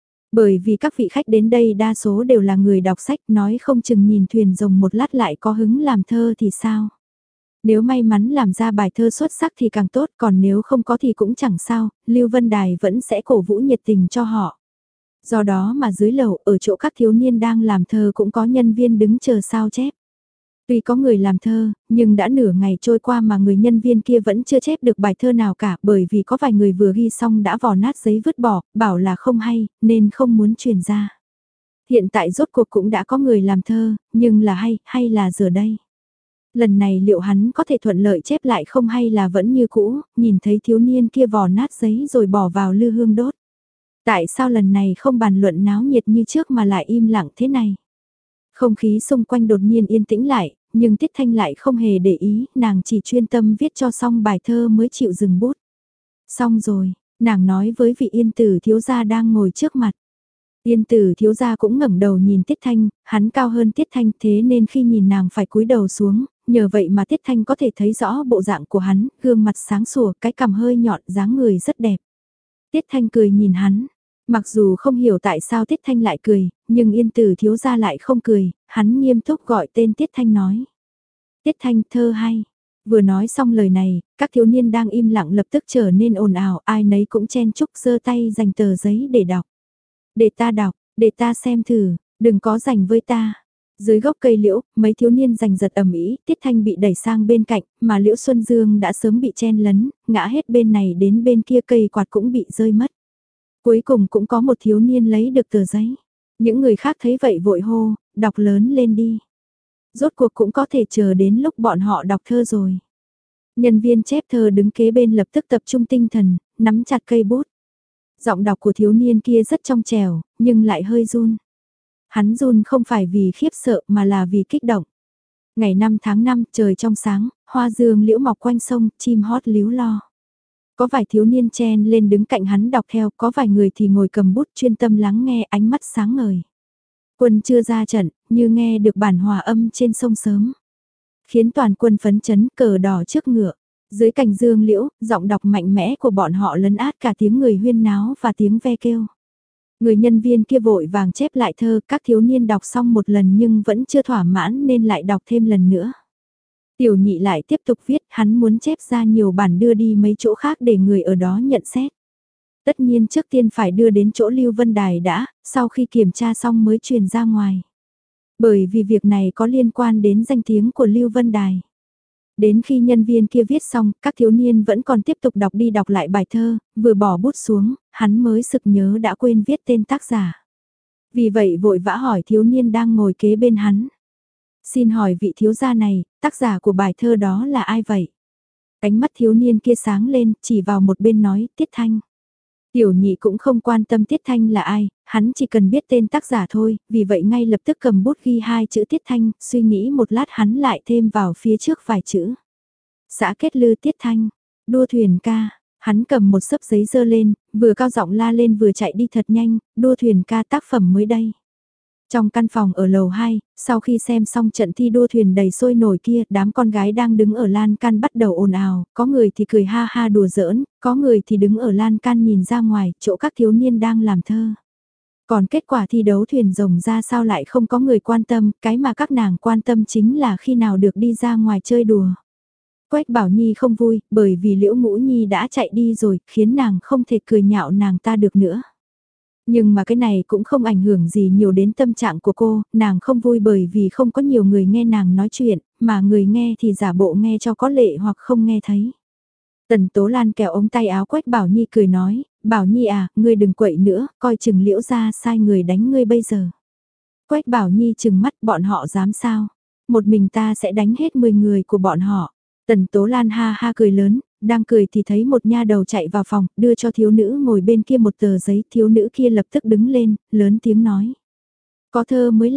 Bởi vì các vị khách đến đây đa số đều là người đọc sách, nói không chừng nhìn thuyền rồng một lát lại có hứng làm thơ thì sao. Nếu may mắn làm ra bài thơ xuất sắc thì càng tốt, còn nếu không có thì cũng chẳng sao, Lưu Vân Đài vẫn sẽ cổ vũ nhiệt tình cho họ. Do đó mà dưới lầu, ở chỗ các thiếu niên đang làm thơ cũng có nhân viên đứng chờ sao chép. Tuy có người làm thơ, nhưng đã nửa ngày trôi qua mà người nhân viên kia vẫn chưa chép được bài thơ nào cả, bởi vì có vài người vừa ghi xong đã vò nát giấy vứt bỏ, bảo là không hay, nên không muốn truyền ra. Hiện tại rốt cuộc cũng đã có người làm thơ, nhưng là hay, hay là giờ đây. Lần này liệu hắn có thể thuận lợi chép lại không hay là vẫn như cũ, nhìn thấy thiếu niên kia vò nát giấy rồi bỏ vào lư hương đốt. Tại sao lần này không bàn luận náo nhiệt như trước mà lại im lặng thế này? Không khí xung quanh đột nhiên yên tĩnh lại, nhưng Tiết Thanh lại không hề để ý, nàng chỉ chuyên tâm viết cho xong bài thơ mới chịu dừng bút. Xong rồi, nàng nói với vị Yên Tử thiếu gia đang ngồi trước mặt. Yên Tử thiếu gia cũng ngẩng đầu nhìn Tiết Thanh, hắn cao hơn Tiết Thanh thế nên khi nhìn nàng phải cúi đầu xuống, nhờ vậy mà Tiết Thanh có thể thấy rõ bộ dạng của hắn, gương mặt sáng sủa, cái cằm hơi nhọn, dáng người rất đẹp. Tiết Thanh cười nhìn hắn. Mặc dù không hiểu tại sao Tiết Thanh lại cười, nhưng Yên Tử thiếu gia lại không cười, hắn nghiêm túc gọi tên Tiết Thanh nói. Tiết Thanh thơ hay. Vừa nói xong lời này, các thiếu niên đang im lặng lập tức trở nên ồn ào, ai nấy cũng chen chúc giơ tay dành tờ giấy để đọc. Để ta đọc, để ta xem thử, đừng có giành với ta. Dưới gốc cây liễu, mấy thiếu niên giành giật ầm ĩ, Tiết Thanh bị đẩy sang bên cạnh, mà Liễu Xuân Dương đã sớm bị chen lấn, ngã hết bên này đến bên kia, cây quạt cũng bị rơi mất. Cuối cùng cũng có một thiếu niên lấy được tờ giấy. Những người khác thấy vậy vội hô, đọc lớn lên đi. Rốt cuộc cũng có thể chờ đến lúc bọn họ đọc thơ rồi. Nhân viên chép thơ đứng kế bên lập tức tập trung tinh thần, nắm chặt cây bút. Giọng đọc của thiếu niên kia rất trong trẻo, nhưng lại hơi run. Hắn run không phải vì khiếp sợ mà là vì kích động. Ngày năm tháng năm, trời trong sáng, hoa dương liễu mọc quanh sông, chim hót líu lo. Có vài thiếu niên chen lên đứng cạnh hắn đọc theo, có vài người thì ngồi cầm bút chuyên tâm lắng nghe, ánh mắt sáng ngời. Quân chưa ra trận, như nghe được bản hòa âm trên sông sớm. Khiến toàn quân phấn chấn, cờ đỏ trước ngựa. Dưới cành dương liễu, giọng đọc mạnh mẽ của bọn họ lấn át cả tiếng người huyên náo và tiếng ve kêu. Người nhân viên kia vội vàng chép lại thơ, các thiếu niên đọc xong một lần nhưng vẫn chưa thỏa mãn nên lại đọc thêm lần nữa. Tiểu nhị lại tiếp tục viết, hắn muốn chép ra nhiều bản đưa đi mấy chỗ khác để người ở đó nhận xét. Tất nhiên trước tiên phải đưa đến chỗ Lưu Vân Đài đã, sau khi kiểm tra xong mới truyền ra ngoài. Bởi vì việc này có liên quan đến danh tiếng của Lưu Vân Đài. Đến khi nhân viên kia viết xong, các thiếu niên vẫn còn tiếp tục đọc đi đọc lại bài thơ, vừa bỏ bút xuống, hắn mới sực nhớ đã quên viết tên tác giả. Vì vậy vội vã hỏi thiếu niên đang ngồi kế bên hắn. Xin hỏi vị thiếu gia này, tác giả của bài thơ đó là ai vậy? Ánh mắt thiếu niên kia sáng lên, chỉ vào một bên nói, Tiết Thanh. Tiểu nhị cũng không quan tâm Tiết Thanh là ai, hắn chỉ cần biết tên tác giả thôi, vì vậy ngay lập tức cầm bút ghi hai chữ Tiết Thanh, suy nghĩ một lát hắn lại thêm vào phía trước vài chữ. Xã Kết Lư Tiết Thanh, đua thuyền ca, hắn cầm một xấp giấy dơ lên, vừa cao giọng la lên vừa chạy đi thật nhanh, đua thuyền ca tác phẩm mới đây. Trong căn phòng ở lầu hai, sau khi xem xong trận thi đua thuyền đầy sôi nổi kia, đám con gái đang đứng ở lan can bắt đầu ồn ào, có người thì cười ha ha đùa giỡn, có người thì đứng ở lan can nhìn ra ngoài, chỗ các thiếu niên đang làm thơ. Còn kết quả thi đấu thuyền rồng ra sao lại không có người quan tâm, cái mà các nàng quan tâm chính là khi nào được đi ra ngoài chơi đùa. Quách Bảo Nhi không vui, bởi vì Liễu Ngũ Nhi đã chạy đi rồi, khiến nàng không thể cười nhạo nàng ta được nữa. Nhưng mà cái này cũng không ảnh hưởng gì nhiều đến tâm trạng của cô, nàng không vui bởi vì không có nhiều người nghe nàng nói chuyện, mà người nghe thì giả bộ nghe cho có lệ hoặc không nghe thấy. Tần Tố Lan kéo ống tay áo Quách Bảo Nhi cười nói, Bảo Nhi à, ngươi đừng quậy nữa, coi chừng Liễu ra sai người đánh ngươi bây giờ. Quách Bảo Nhi chừng mắt bọn họ dám sao, một mình ta sẽ đánh hết mười người của bọn họ. Tần Tố Lan ha ha cười lớn, đang cười thì thấy một nha đầu chạy vào phòng, đưa cho thiếu nữ ngồi bên kia một tờ giấy, thiếu nữ kia lập tức đứng lên, lớn tiếng nói. Có thơ mới làm,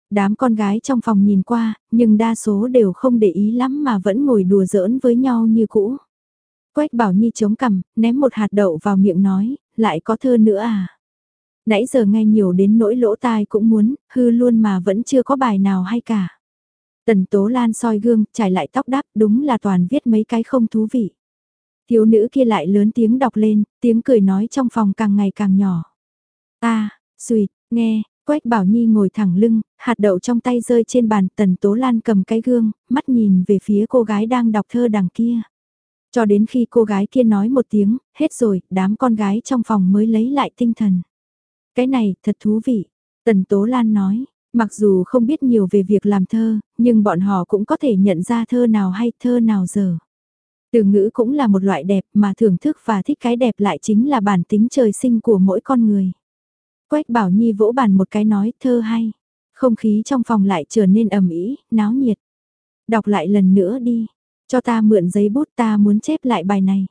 Đám con gái trong phòng nhìn qua, nhưng đa số đều không để ý lắm mà vẫn ngồi đùa giỡn với nhau như cũ. Quách Bảo Nhi chống cằm, ném một hạt đậu vào miệng nói, lại có thơ nữa à? Nãy giờ nghe nhiều đến nỗi lỗ tai cũng muốn, hư luôn mà vẫn chưa có bài nào hay cả. Tần Tố Lan soi gương, trải lại tóc đáp, đúng là toàn viết mấy cái không thú vị. Thiếu nữ kia lại lớn tiếng đọc lên, tiếng cười nói trong phòng càng ngày càng nhỏ. Ta, xùi, nghe, Quách Bảo Nhi ngồi thẳng lưng, hạt đậu trong tay rơi trên bàn, Tần Tố Lan cầm cái gương, mắt nhìn về phía cô gái đang đọc thơ đằng kia. Cho đến khi cô gái kia nói một tiếng, hết rồi, đám con gái trong phòng mới lấy lại tinh thần. Cái này, thật thú vị. Tần Tố Lan nói, mặc dù không biết nhiều về việc làm thơ, nhưng bọn họ cũng có thể nhận ra thơ nào hay thơ nào dở. Từ ngữ cũng là một loại đẹp mà thưởng thức và thích cái đẹp lại chính là bản tính trời sinh của mỗi con người. Quách Bảo Nhi vỗ bàn một cái nói thơ hay. Không khí trong phòng lại trở nên ầm ĩ, náo nhiệt. Đọc lại lần nữa đi. Cho ta mượn giấy bút, ta muốn chép lại bài này.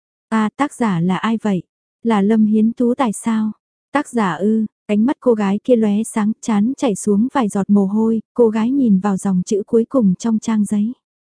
À, tác giả là ai vậy? Là Lâm Hiến Tú Tài sao? Tác giả ư, ánh mắt cô gái kia lóe sáng, chán chảy xuống vài giọt mồ hôi, cô gái nhìn vào dòng chữ cuối cùng trong trang giấy.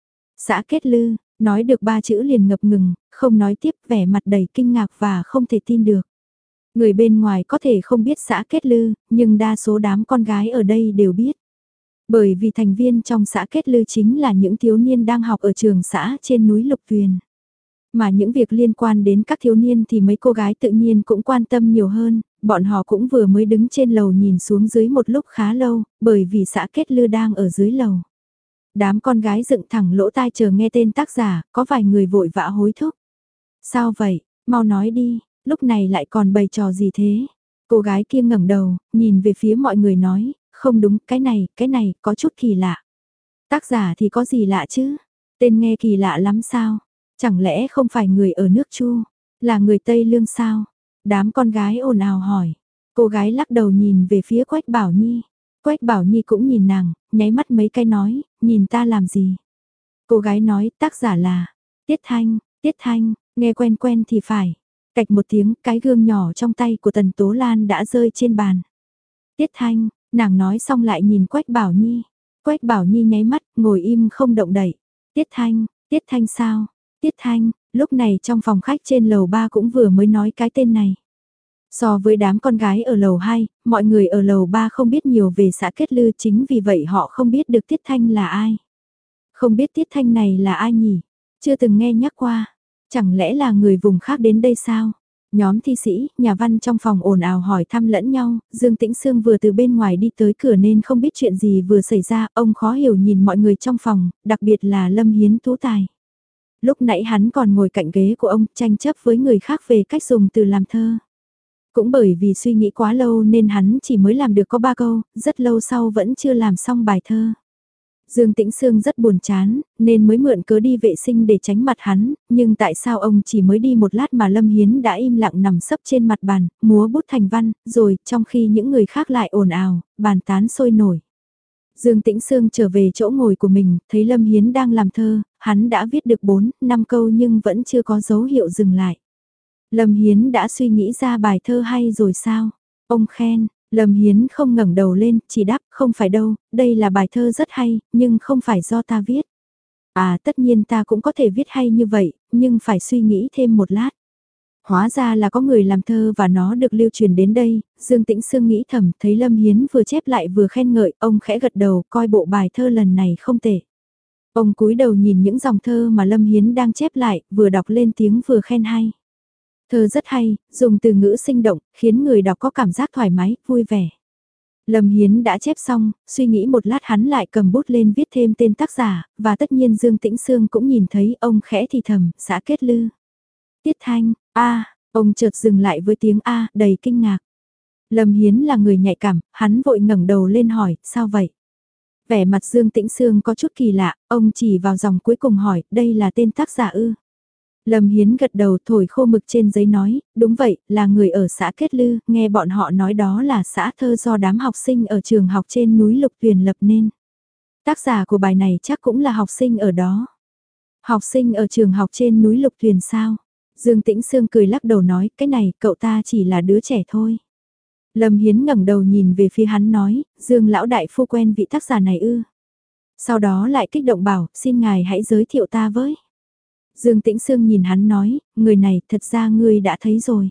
Xã Kết Lư, nói được ba chữ liền ngập ngừng, không nói tiếp, vẻ mặt đầy kinh ngạc và không thể tin được. Người bên ngoài có thể không biết xã Kết Lư, nhưng đa số đám con gái ở đây đều biết. Bởi vì thành viên trong xã Kết Lư chính là những thiếu niên đang học ở trường xã trên núi Lục Tuyền. Mà những việc liên quan đến các thiếu niên thì mấy cô gái tự nhiên cũng quan tâm nhiều hơn, bọn họ cũng vừa mới đứng trên lầu nhìn xuống dưới một lúc khá lâu, bởi vì xã Kết Lư đang ở dưới lầu. Đám con gái dựng thẳng lỗ tai chờ nghe tên tác giả, có vài người vội vã hối thúc. Sao vậy, mau nói đi, lúc này lại còn bày trò gì thế? Cô gái kia ngẩng đầu, nhìn về phía mọi người nói, không đúng, cái này, cái này, có chút kỳ lạ. Tác giả thì có gì lạ chứ? Tên nghe kỳ lạ lắm sao? Chẳng lẽ không phải người ở nước Chu, là người Tây Lương sao? Đám con gái ồn ào hỏi. Cô gái lắc đầu nhìn về phía Quách Bảo Nhi. Quách Bảo Nhi cũng nhìn nàng, nháy mắt mấy cái nói, nhìn ta làm gì? Cô gái nói, tác giả là Tiết Thanh, Tiết Thanh, nghe quen quen thì phải. Cạch một tiếng, cái gương nhỏ trong tay của Tần Tố Lan đã rơi trên bàn. Tiết Thanh, nàng nói xong lại nhìn Quách Bảo Nhi. Quách Bảo Nhi nháy mắt, ngồi im không động đậy. Tiết Thanh, Tiết Thanh sao? Tiết Thanh, lúc này trong phòng khách trên lầu ba cũng vừa mới nói cái tên này. So với đám con gái ở lầu hai, mọi người ở lầu ba không biết nhiều về xã Kết Lư, chính vì vậy họ không biết được Tiết Thanh là ai. Không biết Tiết Thanh này là ai nhỉ? Chưa từng nghe nhắc qua. Chẳng lẽ là người vùng khác đến đây sao? Nhóm thi sĩ, nhà văn trong phòng ồn ào hỏi thăm lẫn nhau, Dương Tĩnh Sương vừa từ bên ngoài đi tới cửa nên không biết chuyện gì vừa xảy ra, ông khó hiểu nhìn mọi người trong phòng, đặc biệt là Lâm Hiến Tú Tài. Lúc nãy hắn còn ngồi cạnh ghế của ông tranh chấp với người khác về cách dùng từ làm thơ. Cũng bởi vì suy nghĩ quá lâu nên hắn chỉ mới làm được có ba câu, rất lâu sau vẫn chưa làm xong bài thơ. Dương Tĩnh Sương rất buồn chán, nên mới mượn cớ đi vệ sinh để tránh mặt hắn, nhưng tại sao ông chỉ mới đi một lát mà Lâm Hiến đã im lặng nằm sấp trên mặt bàn, múa bút thành văn, rồi trong khi những người khác lại ồn ào, bàn tán sôi nổi. Dương Tĩnh Sương trở về chỗ ngồi của mình, thấy Lâm Hiến đang làm thơ, hắn đã viết được bốn, năm câu nhưng vẫn chưa có dấu hiệu dừng lại. Lâm Hiến đã suy nghĩ ra bài thơ hay rồi sao? Ông khen, Lâm Hiến không ngẩng đầu lên, chỉ đáp không phải đâu, đây là bài thơ rất hay, nhưng không phải do ta viết. À tất nhiên ta cũng có thể viết hay như vậy, nhưng phải suy nghĩ thêm một lát. Hóa ra là có người làm thơ và nó được lưu truyền đến đây, Dương Tĩnh Sương nghĩ thầm, thấy Lâm Hiến vừa chép lại vừa khen ngợi, ông khẽ gật đầu, coi bộ bài thơ lần này không tệ. Ông cúi đầu nhìn những dòng thơ mà Lâm Hiến đang chép lại, vừa đọc lên tiếng vừa khen hay. Thơ rất hay, dùng từ ngữ sinh động, khiến người đọc có cảm giác thoải mái, vui vẻ. Lâm Hiến đã chép xong, suy nghĩ một lát hắn lại cầm bút lên viết thêm tên tác giả, và tất nhiên Dương Tĩnh Sương cũng nhìn thấy ông khẽ thì thầm, xã Kết Lư. Tiết Thanh, a ông chợt dừng lại với tiếng a đầy kinh ngạc. Lâm Hiến là người nhạy cảm, hắn vội ngẩng đầu lên hỏi, sao vậy? Vẻ mặt Dương Tĩnh Sương có chút kỳ lạ, ông chỉ vào dòng cuối cùng hỏi, đây là tên tác giả ư? Lâm Hiến gật đầu thổi khô mực trên giấy nói, đúng vậy, là người ở xã Kết Lư, nghe bọn họ nói đó là xã thơ do đám học sinh ở trường học trên núi Lục Tuyền lập nên. Tác giả của bài này chắc cũng là học sinh ở đó. Học sinh ở trường học trên núi Lục Tuyền sao? Dương Tĩnh Sương cười lắc đầu nói, cái này cậu ta chỉ là đứa trẻ thôi. Lâm Hiến ngẩng đầu nhìn về phía hắn nói, Dương lão đại phu quen vị tác giả này ư. Sau đó lại kích động bảo, xin ngài hãy giới thiệu ta với. Dương Tĩnh Sương nhìn hắn nói, người này thật ra ngươi đã thấy rồi.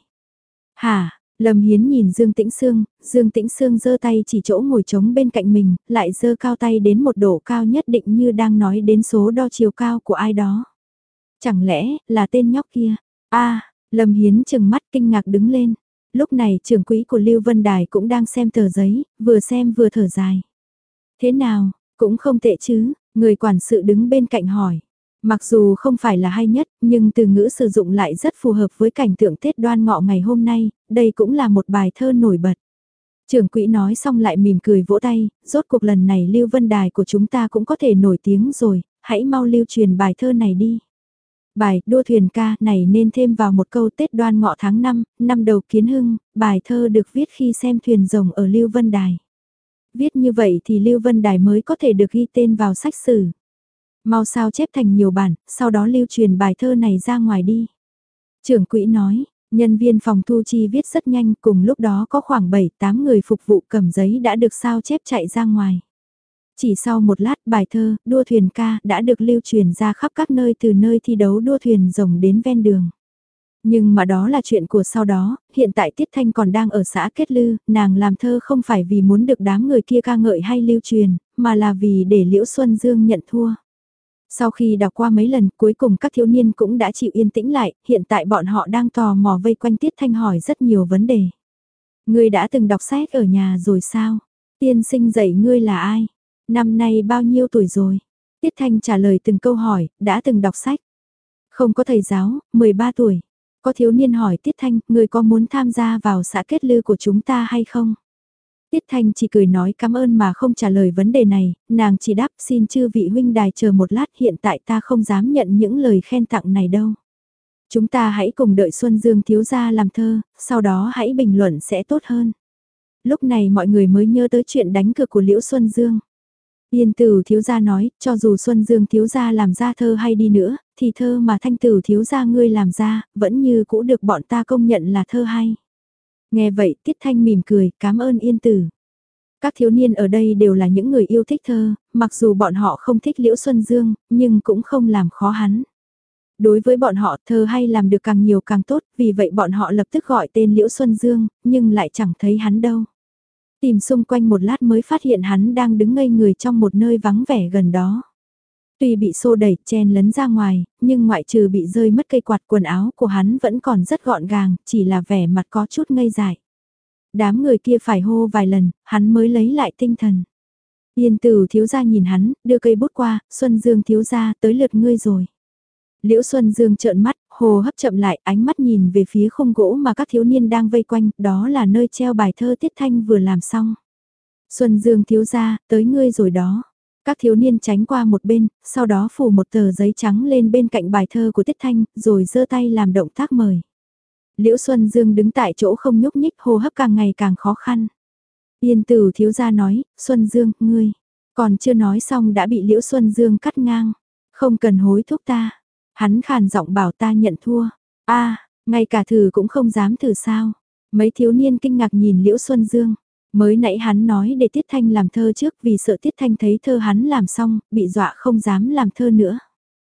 Hả, Lâm Hiến nhìn Dương Tĩnh Sương, Dương Tĩnh Sương giơ tay chỉ chỗ ngồi trống bên cạnh mình, lại giơ cao tay đến một độ cao nhất định như đang nói đến số đo chiều cao của ai đó. Chẳng lẽ là tên nhóc kia? A, Lâm Hiến chừng mắt kinh ngạc đứng lên. Lúc này trưởng quỹ của Lưu Vân Đài cũng đang xem tờ giấy, vừa xem vừa thở dài. Thế nào, cũng không tệ chứ, người quản sự đứng bên cạnh hỏi. Mặc dù không phải là hay nhất, nhưng từ ngữ sử dụng lại rất phù hợp với cảnh tượng Tết Đoan Ngọ ngày hôm nay, đây cũng là một bài thơ nổi bật. Trưởng quỹ nói xong lại mỉm cười vỗ tay, rốt cuộc lần này Lưu Vân Đài của chúng ta cũng có thể nổi tiếng rồi, hãy mau lưu truyền bài thơ này đi. Bài đua thuyền ca này nên thêm vào một câu Tết Đoan Ngọ tháng năm, năm đầu Kiến Hưng, bài thơ được viết khi xem thuyền rồng ở Lưu Vân Đài. Viết như vậy thì Lưu Vân Đài mới có thể được ghi tên vào sách sử. Mau sao chép thành nhiều bản, sau đó lưu truyền bài thơ này ra ngoài đi. Trưởng quỹ nói, nhân viên phòng thu chi viết rất nhanh, cùng lúc đó có khoảng bảy tám người phục vụ cầm giấy đã được sao chép chạy ra ngoài. Chỉ sau một lát bài thơ, đua thuyền ca đã được lưu truyền ra khắp các nơi từ nơi thi đấu đua thuyền rồng đến ven đường. Nhưng mà đó là chuyện của sau đó, hiện tại Tiết Thanh còn đang ở xã Kết Lư, nàng làm thơ không phải vì muốn được đám người kia ca ngợi hay lưu truyền, mà là vì để Liễu Xuân Dương nhận thua. Sau khi đọc qua mấy lần cuối cùng các thiếu niên cũng đã chịu yên tĩnh lại, hiện tại bọn họ đang tò mò vây quanh Tiết Thanh hỏi rất nhiều vấn đề. Ngươi đã từng đọc sách ở nhà rồi sao? Tiên sinh dạy ngươi là ai? Năm nay bao nhiêu tuổi rồi? Tiết Thanh trả lời từng câu hỏi, đã từng đọc sách. Không có thầy giáo, mười ba tuổi. Có thiếu niên hỏi Tiết Thanh, ngươi có muốn tham gia vào xã Kết Lư của chúng ta hay không? Tiết Thanh chỉ cười nói cảm ơn mà không trả lời vấn đề này, nàng chỉ đáp xin chư vị huynh đài chờ một lát, hiện tại ta không dám nhận những lời khen tặng này đâu. Chúng ta hãy cùng đợi Xuân Dương thiếu gia làm thơ, sau đó hãy bình luận sẽ tốt hơn. Lúc này mọi người mới nhớ tới chuyện đánh cược của Liễu Xuân Dương. Yên Tử thiếu gia nói, cho dù Xuân Dương thiếu gia làm ra thơ hay đi nữa, thì thơ mà Thanh Tử thiếu gia ngươi làm ra, vẫn như cũ được bọn ta công nhận là thơ hay. Nghe vậy Tiết Thanh mỉm cười, cảm ơn Yên Tử. Các thiếu niên ở đây đều là những người yêu thích thơ, mặc dù bọn họ không thích Liễu Xuân Dương, nhưng cũng không làm khó hắn. Đối với bọn họ thơ hay làm được càng nhiều càng tốt, vì vậy bọn họ lập tức gọi tên Liễu Xuân Dương, nhưng lại chẳng thấy hắn đâu. Tìm xung quanh một lát mới phát hiện hắn đang đứng ngây người trong một nơi vắng vẻ gần đó. Tuy bị xô đẩy, chen lấn ra ngoài, nhưng ngoại trừ bị rơi mất cây quạt quần áo của hắn vẫn còn rất gọn gàng, chỉ là vẻ mặt có chút ngây dại. Đám người kia phải hô vài lần, hắn mới lấy lại tinh thần. Yên Tử thiếu gia nhìn hắn, đưa cây bút qua, Xuân Dương thiếu gia tới lượt ngươi rồi. Liễu Xuân Dương trợn mắt, hồ hấp chậm lại, ánh mắt nhìn về phía khung gỗ mà các thiếu niên đang vây quanh, đó là nơi treo bài thơ Tiết Thanh vừa làm xong. Xuân Dương thiếu gia, tới ngươi rồi đó. Các thiếu niên tránh qua một bên, sau đó phủ một tờ giấy trắng lên bên cạnh bài thơ của Tiết Thanh, rồi giơ tay làm động tác mời. Liễu Xuân Dương đứng tại chỗ không nhúc nhích, hô hấp càng ngày càng khó khăn. Yên Tử thiếu gia nói, Xuân Dương, ngươi, còn chưa nói xong đã bị Liễu Xuân Dương cắt ngang. Không cần hối thúc ta. Hắn khàn giọng bảo ta nhận thua. A, ngay cả thử cũng không dám thử sao. Mấy thiếu niên kinh ngạc nhìn Liễu Xuân Dương. Mới nãy hắn nói để Tiết Thanh làm thơ trước vì sợ Tiết Thanh thấy thơ hắn làm xong, bị dọa không dám làm thơ nữa.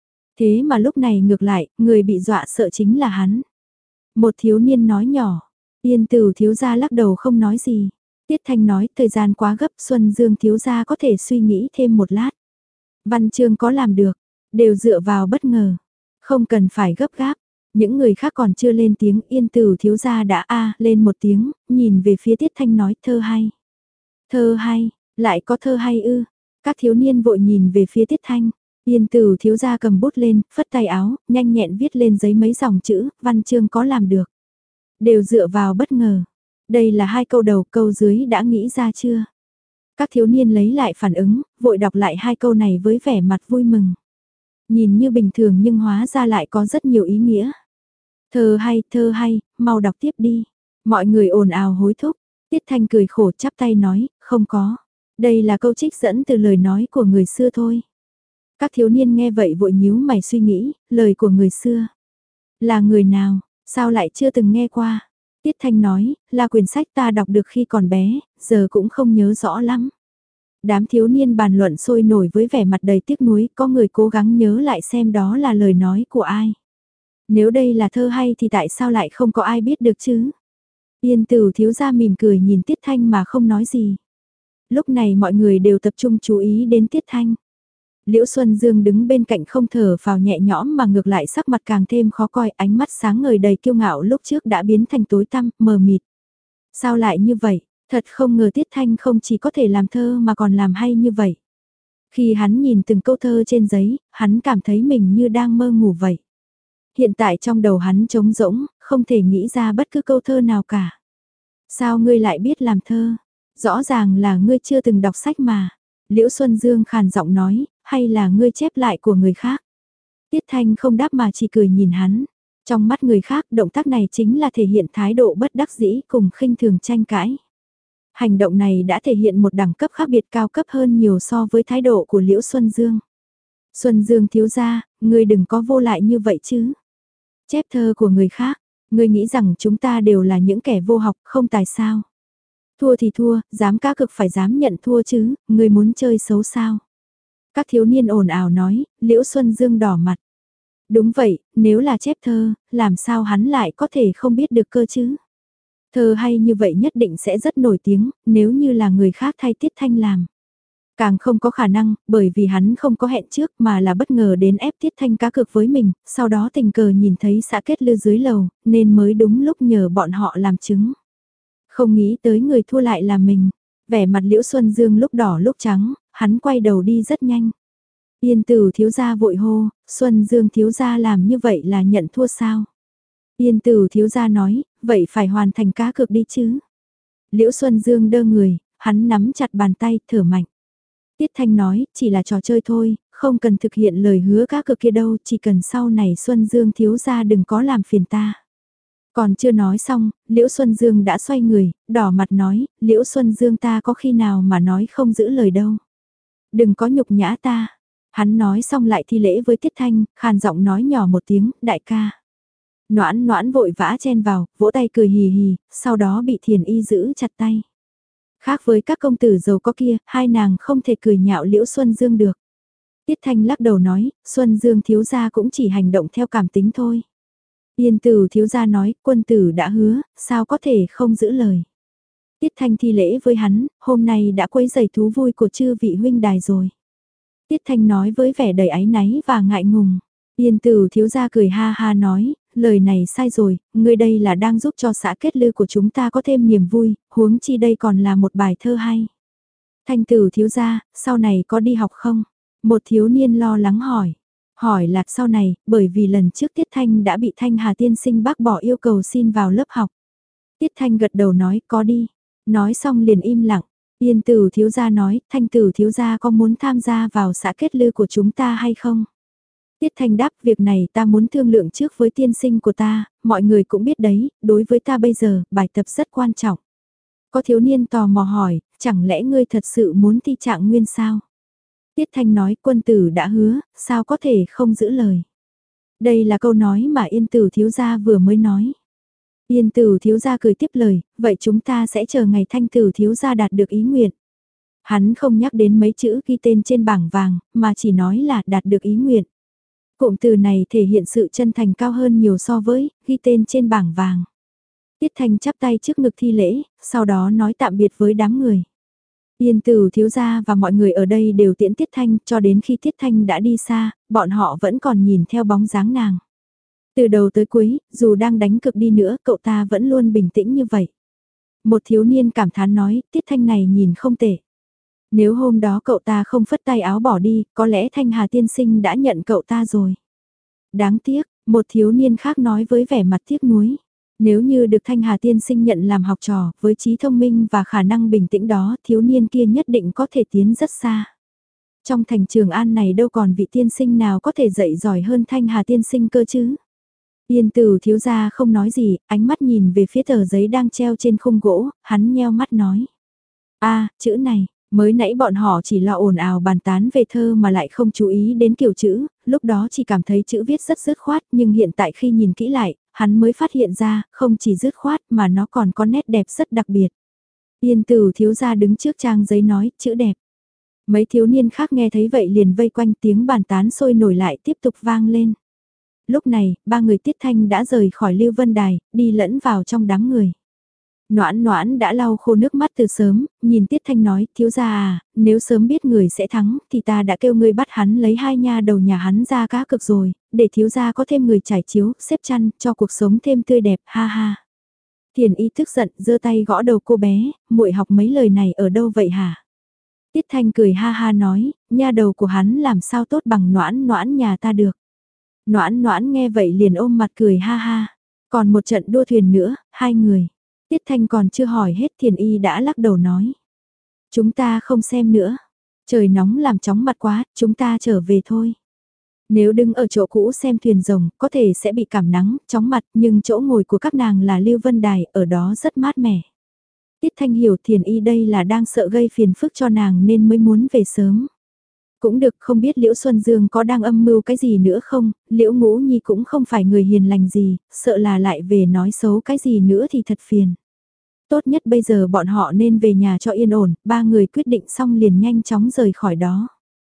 Thế mà lúc này ngược lại, người bị dọa sợ chính là hắn. Một thiếu niên nói nhỏ, Yên Tử thiếu gia lắc đầu không nói gì. Tiết Thanh nói thời gian quá gấp, Xuân Dương thiếu gia có thể suy nghĩ thêm một lát. Văn chương có làm được, đều dựa vào bất ngờ. Không cần phải gấp gáp. Những người khác còn chưa lên tiếng, Yên Tử thiếu gia đã a lên một tiếng, nhìn về phía Tiết Thanh nói thơ hay. Thơ hay, lại có thơ hay ư. Các thiếu niên vội nhìn về phía Tiết Thanh. Yên Tử thiếu gia cầm bút lên, phất tay áo, nhanh nhẹn viết lên giấy mấy dòng chữ, văn chương có làm được. Đều dựa vào bất ngờ. Đây là hai câu đầu, câu dưới đã nghĩ ra chưa? Các thiếu niên lấy lại phản ứng, vội đọc lại hai câu này với vẻ mặt vui mừng. Nhìn như bình thường nhưng hóa ra lại có rất nhiều ý nghĩa. Thơ hay, thơ hay, mau đọc tiếp đi. Mọi người ồn ào hối thúc. Tiết Thanh cười khổ chắp tay nói, không có. Đây là câu trích dẫn từ lời nói của người xưa thôi. Các thiếu niên nghe vậy vội nhíu mày suy nghĩ, lời của người xưa. Là người nào, sao lại chưa từng nghe qua? Tiết Thanh nói, là quyển sách ta đọc được khi còn bé, giờ cũng không nhớ rõ lắm. Đám thiếu niên bàn luận sôi nổi với vẻ mặt đầy tiếc nuối, có người cố gắng nhớ lại xem đó là lời nói của ai. Nếu đây là thơ hay thì tại sao lại không có ai biết được chứ? Yên Tử thiếu gia mỉm cười nhìn Tiết Thanh mà không nói gì. Lúc này mọi người đều tập trung chú ý đến Tiết Thanh. Liễu Xuân Dương đứng bên cạnh không thở vào nhẹ nhõm mà ngược lại sắc mặt càng thêm khó coi, ánh mắt sáng ngời đầy kiêu ngạo lúc trước đã biến thành tối tăm, mờ mịt. Sao lại như vậy? Thật không ngờ Tiết Thanh không chỉ có thể làm thơ mà còn làm hay như vậy. Khi hắn nhìn từng câu thơ trên giấy, hắn cảm thấy mình như đang mơ ngủ vậy. Hiện tại trong đầu hắn trống rỗng, không thể nghĩ ra bất cứ câu thơ nào cả. Sao ngươi lại biết làm thơ? Rõ ràng là ngươi chưa từng đọc sách mà. Liễu Xuân Dương khàn giọng nói, hay là ngươi chép lại của người khác? Tiết Thanh không đáp mà chỉ cười nhìn hắn. Trong mắt người khác, động tác này chính là thể hiện thái độ bất đắc dĩ cùng khinh thường tranh cãi. Hành động này đã thể hiện một đẳng cấp khác biệt cao cấp hơn nhiều so với thái độ của Liễu Xuân Dương. Xuân Dương thiếu gia, ngươi đừng có vô lại như vậy chứ. Chép thơ của người khác, ngươi nghĩ rằng chúng ta đều là những kẻ vô học, không tài sao. Thua thì thua, dám cá cực phải dám nhận thua chứ, ngươi muốn chơi xấu sao. Các thiếu niên ồn ào nói, Liễu Xuân Dương đỏ mặt. Đúng vậy, nếu là chép thơ, làm sao hắn lại có thể không biết được cơ chứ. Thơ hay như vậy nhất định sẽ rất nổi tiếng, nếu như là người khác thay Tiết Thanh làm. Càng không có khả năng, bởi vì hắn không có hẹn trước mà là bất ngờ đến ép Tiết Thanh cá cược với mình, sau đó tình cờ nhìn thấy xã kết lư dưới lầu, nên mới đúng lúc nhờ bọn họ làm chứng. Không nghĩ tới người thua lại là mình, vẻ mặt Liễu Xuân Dương lúc đỏ lúc trắng, hắn quay đầu đi rất nhanh. Yên Tử thiếu gia vội hô, Xuân Dương thiếu gia làm như vậy là nhận thua sao? Yên Tử thiếu gia nói, vậy phải hoàn thành cá cược đi chứ. Liễu Xuân Dương đơ người, hắn nắm chặt bàn tay, thở mạnh. Tiết Thanh nói, chỉ là trò chơi thôi, không cần thực hiện lời hứa cá cược kia đâu, chỉ cần sau này Xuân Dương thiếu gia đừng có làm phiền ta. Còn chưa nói xong, Liễu Xuân Dương đã xoay người, đỏ mặt nói, Liễu Xuân Dương ta có khi nào mà nói không giữ lời đâu. Đừng có nhục nhã ta. Hắn nói xong lại thi lễ với Tiết Thanh, khàn giọng nói nhỏ một tiếng, đại ca. Noãn noãn vội vã chen vào, vỗ tay cười hì hì, sau đó bị Thiền Y giữ chặt tay. Khác với các công tử giàu có kia, hai nàng không thể cười nhạo Liễu Xuân Dương được. Tiết Thanh lắc đầu nói, Xuân Dương thiếu gia cũng chỉ hành động theo cảm tính thôi. Yên Tử thiếu gia nói, quân tử đã hứa, sao có thể không giữ lời. Tiết Thanh thi lễ với hắn, hôm nay đã quấy giày thú vui của chư vị huynh đài rồi. Tiết Thanh nói với vẻ đầy áy náy và ngại ngùng. Yên Tử thiếu gia cười ha ha nói, lời này sai rồi, ngươi đây là đang giúp cho xã kết lư của chúng ta có thêm niềm vui, huống chi đây còn là một bài thơ hay. Thanh Tử thiếu gia, sau này có đi học không? Một thiếu niên lo lắng hỏi. Hỏi là sau này, bởi vì lần trước Tiết Thanh đã bị Thanh Hà tiên sinh bác bỏ yêu cầu xin vào lớp học. Tiết Thanh gật đầu nói có đi. Nói xong liền im lặng. Yên Tử thiếu gia nói, Thanh Tử thiếu gia có muốn tham gia vào xã kết lư của chúng ta hay không? Tiết Thanh đáp, việc này ta muốn thương lượng trước với tiên sinh của ta, mọi người cũng biết đấy, đối với ta bây giờ, bài tập rất quan trọng. Có thiếu niên tò mò hỏi, chẳng lẽ ngươi thật sự muốn thi trạng nguyên sao? Tiết Thanh nói, quân tử đã hứa, sao có thể không giữ lời? Đây là câu nói mà Yên Tử thiếu gia vừa mới nói. Yên Tử thiếu gia cười tiếp lời, vậy chúng ta sẽ chờ ngày Thanh Tử thiếu gia đạt được ý nguyện. Hắn không nhắc đến mấy chữ ghi tên trên bảng vàng, mà chỉ nói là đạt được ý nguyện. Cụm từ này thể hiện sự chân thành cao hơn nhiều so với ghi tên trên bảng vàng. Tiết Thanh chắp tay trước ngực thi lễ, sau đó nói tạm biệt với đám người. Yên Tử thiếu gia và mọi người ở đây đều tiễn Tiết Thanh, cho đến khi Tiết Thanh đã đi xa, bọn họ vẫn còn nhìn theo bóng dáng nàng. Từ đầu tới cuối, dù đang đánh cực đi nữa, cậu ta vẫn luôn bình tĩnh như vậy. Một thiếu niên cảm thán nói, Tiết Thanh này nhìn không tệ. Nếu hôm đó cậu ta không phất tay áo bỏ đi, có lẽ Thanh Hà tiên sinh đã nhận cậu ta rồi. Đáng tiếc, một thiếu niên khác nói với vẻ mặt tiếc nuối. Nếu như được Thanh Hà tiên sinh nhận làm học trò, với trí thông minh và khả năng bình tĩnh đó, thiếu niên kia nhất định có thể tiến rất xa. Trong thành Trường An này đâu còn vị tiên sinh nào có thể dạy giỏi hơn Thanh Hà tiên sinh cơ chứ. Yên Tử thiếu gia không nói gì, ánh mắt nhìn về phía tờ giấy đang treo trên khung gỗ, hắn nheo mắt nói. A, chữ này, mới nãy bọn họ chỉ lo ồn ào bàn tán về thơ mà lại không chú ý đến kiểu chữ, lúc đó chỉ cảm thấy chữ viết rất dứt khoát, nhưng hiện tại khi nhìn kỹ lại, hắn mới phát hiện ra, không chỉ dứt khoát mà nó còn có nét đẹp rất đặc biệt. Yên Tử thiếu gia đứng trước trang giấy nói, chữ đẹp. Mấy thiếu niên khác nghe thấy vậy liền vây quanh, tiếng bàn tán sôi nổi lại tiếp tục vang lên. Lúc này, ba người Tiết Thanh đã rời khỏi Lưu Vân Đài, đi lẫn vào trong đám người. Noãn Noãn đã lau khô nước mắt từ sớm, nhìn Tiết Thanh nói, thiếu gia à, nếu sớm biết người sẽ thắng, thì ta đã kêu ngươi bắt hắn lấy hai nha đầu nhà hắn ra cá cược rồi, để thiếu gia có thêm người trải chiếu, xếp chăn, cho cuộc sống thêm tươi đẹp, ha ha. Thiền Y tức giận, giơ tay gõ đầu cô bé, muội học mấy lời này ở đâu vậy hả? Tiết Thanh cười ha ha nói, nha đầu của hắn làm sao tốt bằng Noãn Noãn nhà ta được. Noãn Noãn nghe vậy liền ôm mặt cười ha ha. Còn một trận đua thuyền nữa, hai người. Tiết Thanh còn chưa hỏi hết Thiền Y đã lắc đầu nói. Chúng ta không xem nữa. Trời nóng làm chóng mặt quá, chúng ta trở về thôi. Nếu đứng ở chỗ cũ xem thuyền rồng, có thể sẽ bị cảm nắng, chóng mặt, nhưng chỗ ngồi của các nàng là Lưu Vân Đài, ở đó rất mát mẻ. Tiết Thanh hiểu Thiền Y đây là đang sợ gây phiền phức cho nàng nên mới muốn về sớm. Cũng được, không biết Liễu Xuân Dương có đang âm mưu cái gì nữa không, Liễu Ngũ Nhi cũng không phải người hiền lành gì, sợ là lại về nói xấu cái gì nữa thì thật phiền. Tốt nhất bây giờ bọn họ nên về nhà cho yên ổn, ba người quyết định xong liền nhanh chóng rời khỏi đó.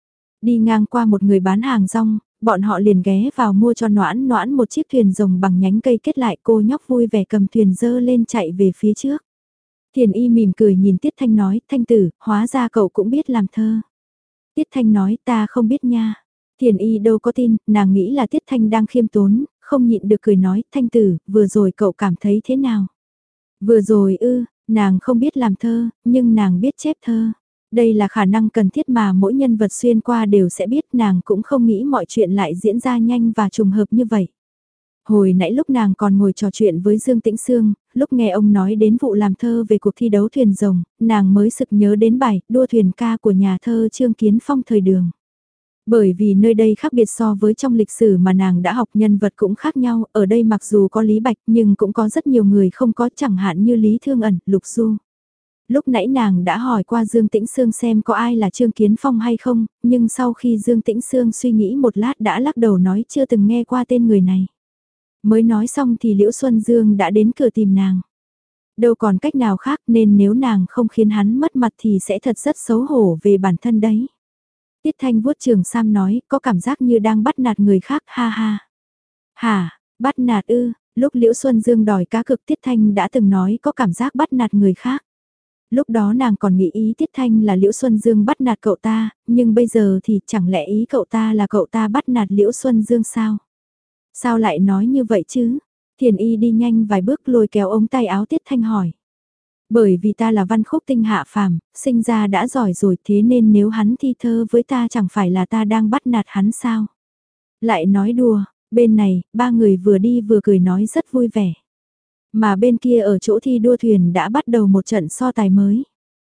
Đi ngang qua một người bán hàng rong, bọn họ liền ghé vào mua cho Noãn Noãn một chiếc thuyền rồng bằng nhánh cây kết lại, cô nhóc vui vẻ cầm thuyền dơ lên chạy về phía trước. Thiền Y mỉm cười nhìn Tiết Thanh nói, Thanh tử, hóa ra cậu cũng biết làm thơ. Tiết Thanh nói, ta không biết nha. Thiền Y đâu có tin, nàng nghĩ là Tiết Thanh đang khiêm tốn, không nhịn được cười nói, Thanh tử, vừa rồi cậu cảm thấy thế nào? Vừa rồi ư, nàng không biết làm thơ, nhưng nàng biết chép thơ. Đây là khả năng cần thiết mà mỗi nhân vật xuyên qua đều sẽ biết, nàng cũng không nghĩ mọi chuyện lại diễn ra nhanh và trùng hợp như vậy. Hồi nãy lúc nàng còn ngồi trò chuyện với Dương Tĩnh Sương, lúc nghe ông nói đến vụ làm thơ về cuộc thi đấu thuyền rồng, nàng mới sực nhớ đến bài đua thuyền ca của nhà thơ Trương Kiến Phong thời Đường. Bởi vì nơi đây khác biệt so với trong lịch sử mà nàng đã học, nhân vật cũng khác nhau, ở đây mặc dù có Lý Bạch nhưng cũng có rất nhiều người không có, chẳng hạn như Lý Thương Ẩn, Lục Du. Lúc nãy nàng đã hỏi qua Dương Tĩnh Sương xem có ai là Trương Kiến Phong hay không, nhưng sau khi Dương Tĩnh Sương suy nghĩ một lát đã lắc đầu nói chưa từng nghe qua tên người này. Mới nói xong thì Liễu Xuân Dương đã đến cửa tìm nàng. Đâu còn cách nào khác, nên nếu nàng không khiến hắn mất mặt thì sẽ thật rất xấu hổ về bản thân đấy. Tiết Thanh vuốt trường sam nói, có cảm giác như đang bắt nạt người khác, ha ha. Hả, bắt nạt ư, lúc Liễu Xuân Dương đòi cá cược Tiết Thanh đã từng nói có cảm giác bắt nạt người khác. Lúc đó nàng còn nghĩ ý Tiết Thanh là Liễu Xuân Dương bắt nạt cậu ta, nhưng bây giờ thì chẳng lẽ ý cậu ta là cậu ta bắt nạt Liễu Xuân Dương sao? Sao lại nói như vậy chứ? Thiền Y đi nhanh vài bước lôi kéo ống tay áo Tiết Thanh hỏi. Bởi vì ta là văn khúc tinh hạ phàm, sinh ra đã giỏi rồi, thế nên nếu hắn thi thơ với ta chẳng phải là ta đang bắt nạt hắn sao? Lại nói đùa, bên này, ba người vừa đi vừa cười nói rất vui vẻ. Mà bên kia ở chỗ thi đua thuyền đã bắt đầu một trận so tài mới.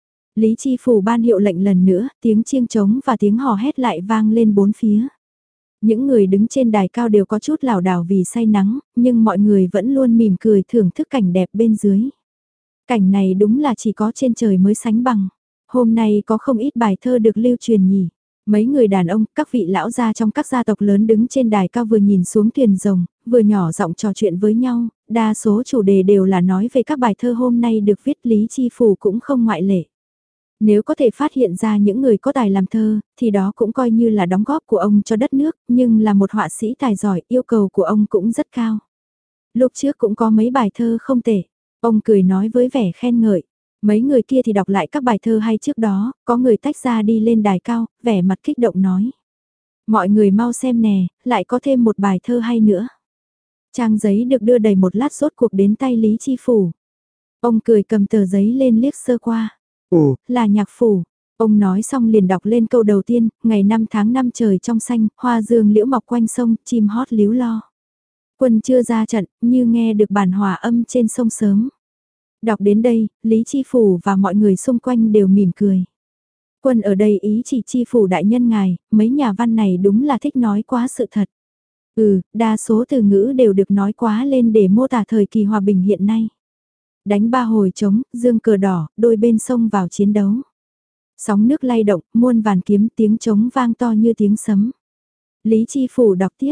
Lý Chi Phủ ban hiệu lệnh lần nữa, tiếng chiêng trống và tiếng hò hét lại vang lên bốn phía. Những người đứng trên đài cao đều có chút lảo đảo vì say nắng, nhưng mọi người vẫn luôn mỉm cười thưởng thức cảnh đẹp bên dưới. Cảnh này đúng là chỉ có trên trời mới sánh bằng. Hôm nay có không ít bài thơ được lưu truyền nhỉ. Mấy người đàn ông, các vị lão gia trong các gia tộc lớn đứng trên đài cao vừa nhìn xuống thuyền rồng, vừa nhỏ giọng trò chuyện với nhau, đa số chủ đề đều là nói về các bài thơ hôm nay được viết, Lý Chi Phủ cũng không ngoại lệ. Nếu có thể phát hiện ra những người có tài làm thơ, thì đó cũng coi như là đóng góp của ông cho đất nước, nhưng là một họa sĩ tài giỏi, yêu cầu của ông cũng rất cao. Lúc trước cũng có mấy bài thơ không tệ, ông cười nói với vẻ khen ngợi. Mấy người kia thì đọc lại các bài thơ hay trước đó, có người tách ra đi lên đài cao, vẻ mặt kích động nói. Mọi người mau xem nè, lại có thêm một bài thơ hay nữa. Trang giấy được đưa đầy một lát rốt cuộc đến tay Lý Chi Phủ. Ông cười cầm tờ giấy lên liếc sơ qua. Ồ, là nhạc phủ. Ông nói xong liền đọc lên câu đầu tiên, ngày năm tháng năm trời trong xanh, hoa dương liễu mọc quanh sông, chim hót líu lo. Quân chưa ra trận, như nghe được bản hòa âm trên sông sớm. Đọc đến đây, Lý Chi Phủ và mọi người xung quanh đều mỉm cười. Quân ở đây ý chỉ Chi Phủ đại nhân ngài, mấy nhà văn này đúng là thích nói quá sự thật. Ừ, đa số từ ngữ đều được nói quá lên để mô tả thời kỳ hòa bình hiện nay. Đánh ba hồi trống, dương cờ đỏ, đôi bên sông vào chiến đấu. Sóng nước lay động, muôn vàn kiếm, tiếng trống vang to như tiếng sấm. Lý Chi Phủ đọc tiếp,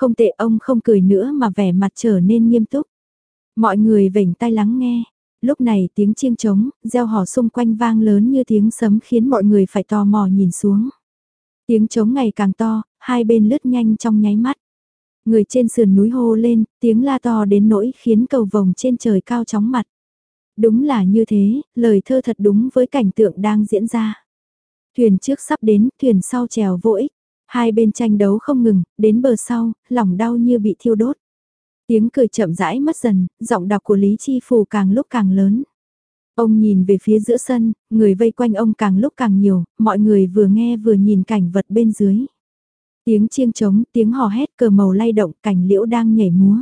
Không tệ, ông không cười nữa mà vẻ mặt trở nên nghiêm túc. Mọi người vểnh tai lắng nghe. Lúc này tiếng chiêng trống, reo hò xung quanh vang lớn như tiếng sấm khiến mọi người phải tò mò nhìn xuống. Tiếng trống ngày càng to, hai bên lướt nhanh trong nháy mắt. Người trên sườn núi hô lên, tiếng la to đến nỗi khiến cầu vồng trên trời cao chóng mặt. Đúng là như thế, lời thơ thật đúng với cảnh tượng đang diễn ra. Thuyền trước sắp đến, thuyền sau chèo vô ích. Hai bên tranh đấu không ngừng, đến bờ sau, lòng đau như bị thiêu đốt. Tiếng cười chậm rãi mất dần, giọng đọc của Lý Chi Phù càng lúc càng lớn. Ông nhìn về phía giữa sân, người vây quanh ông càng lúc càng nhiều, mọi người vừa nghe vừa nhìn cảnh vật bên dưới. Tiếng chiêng trống, tiếng hò hét, cờ màu lay động, cảnh liễu đang nhảy múa.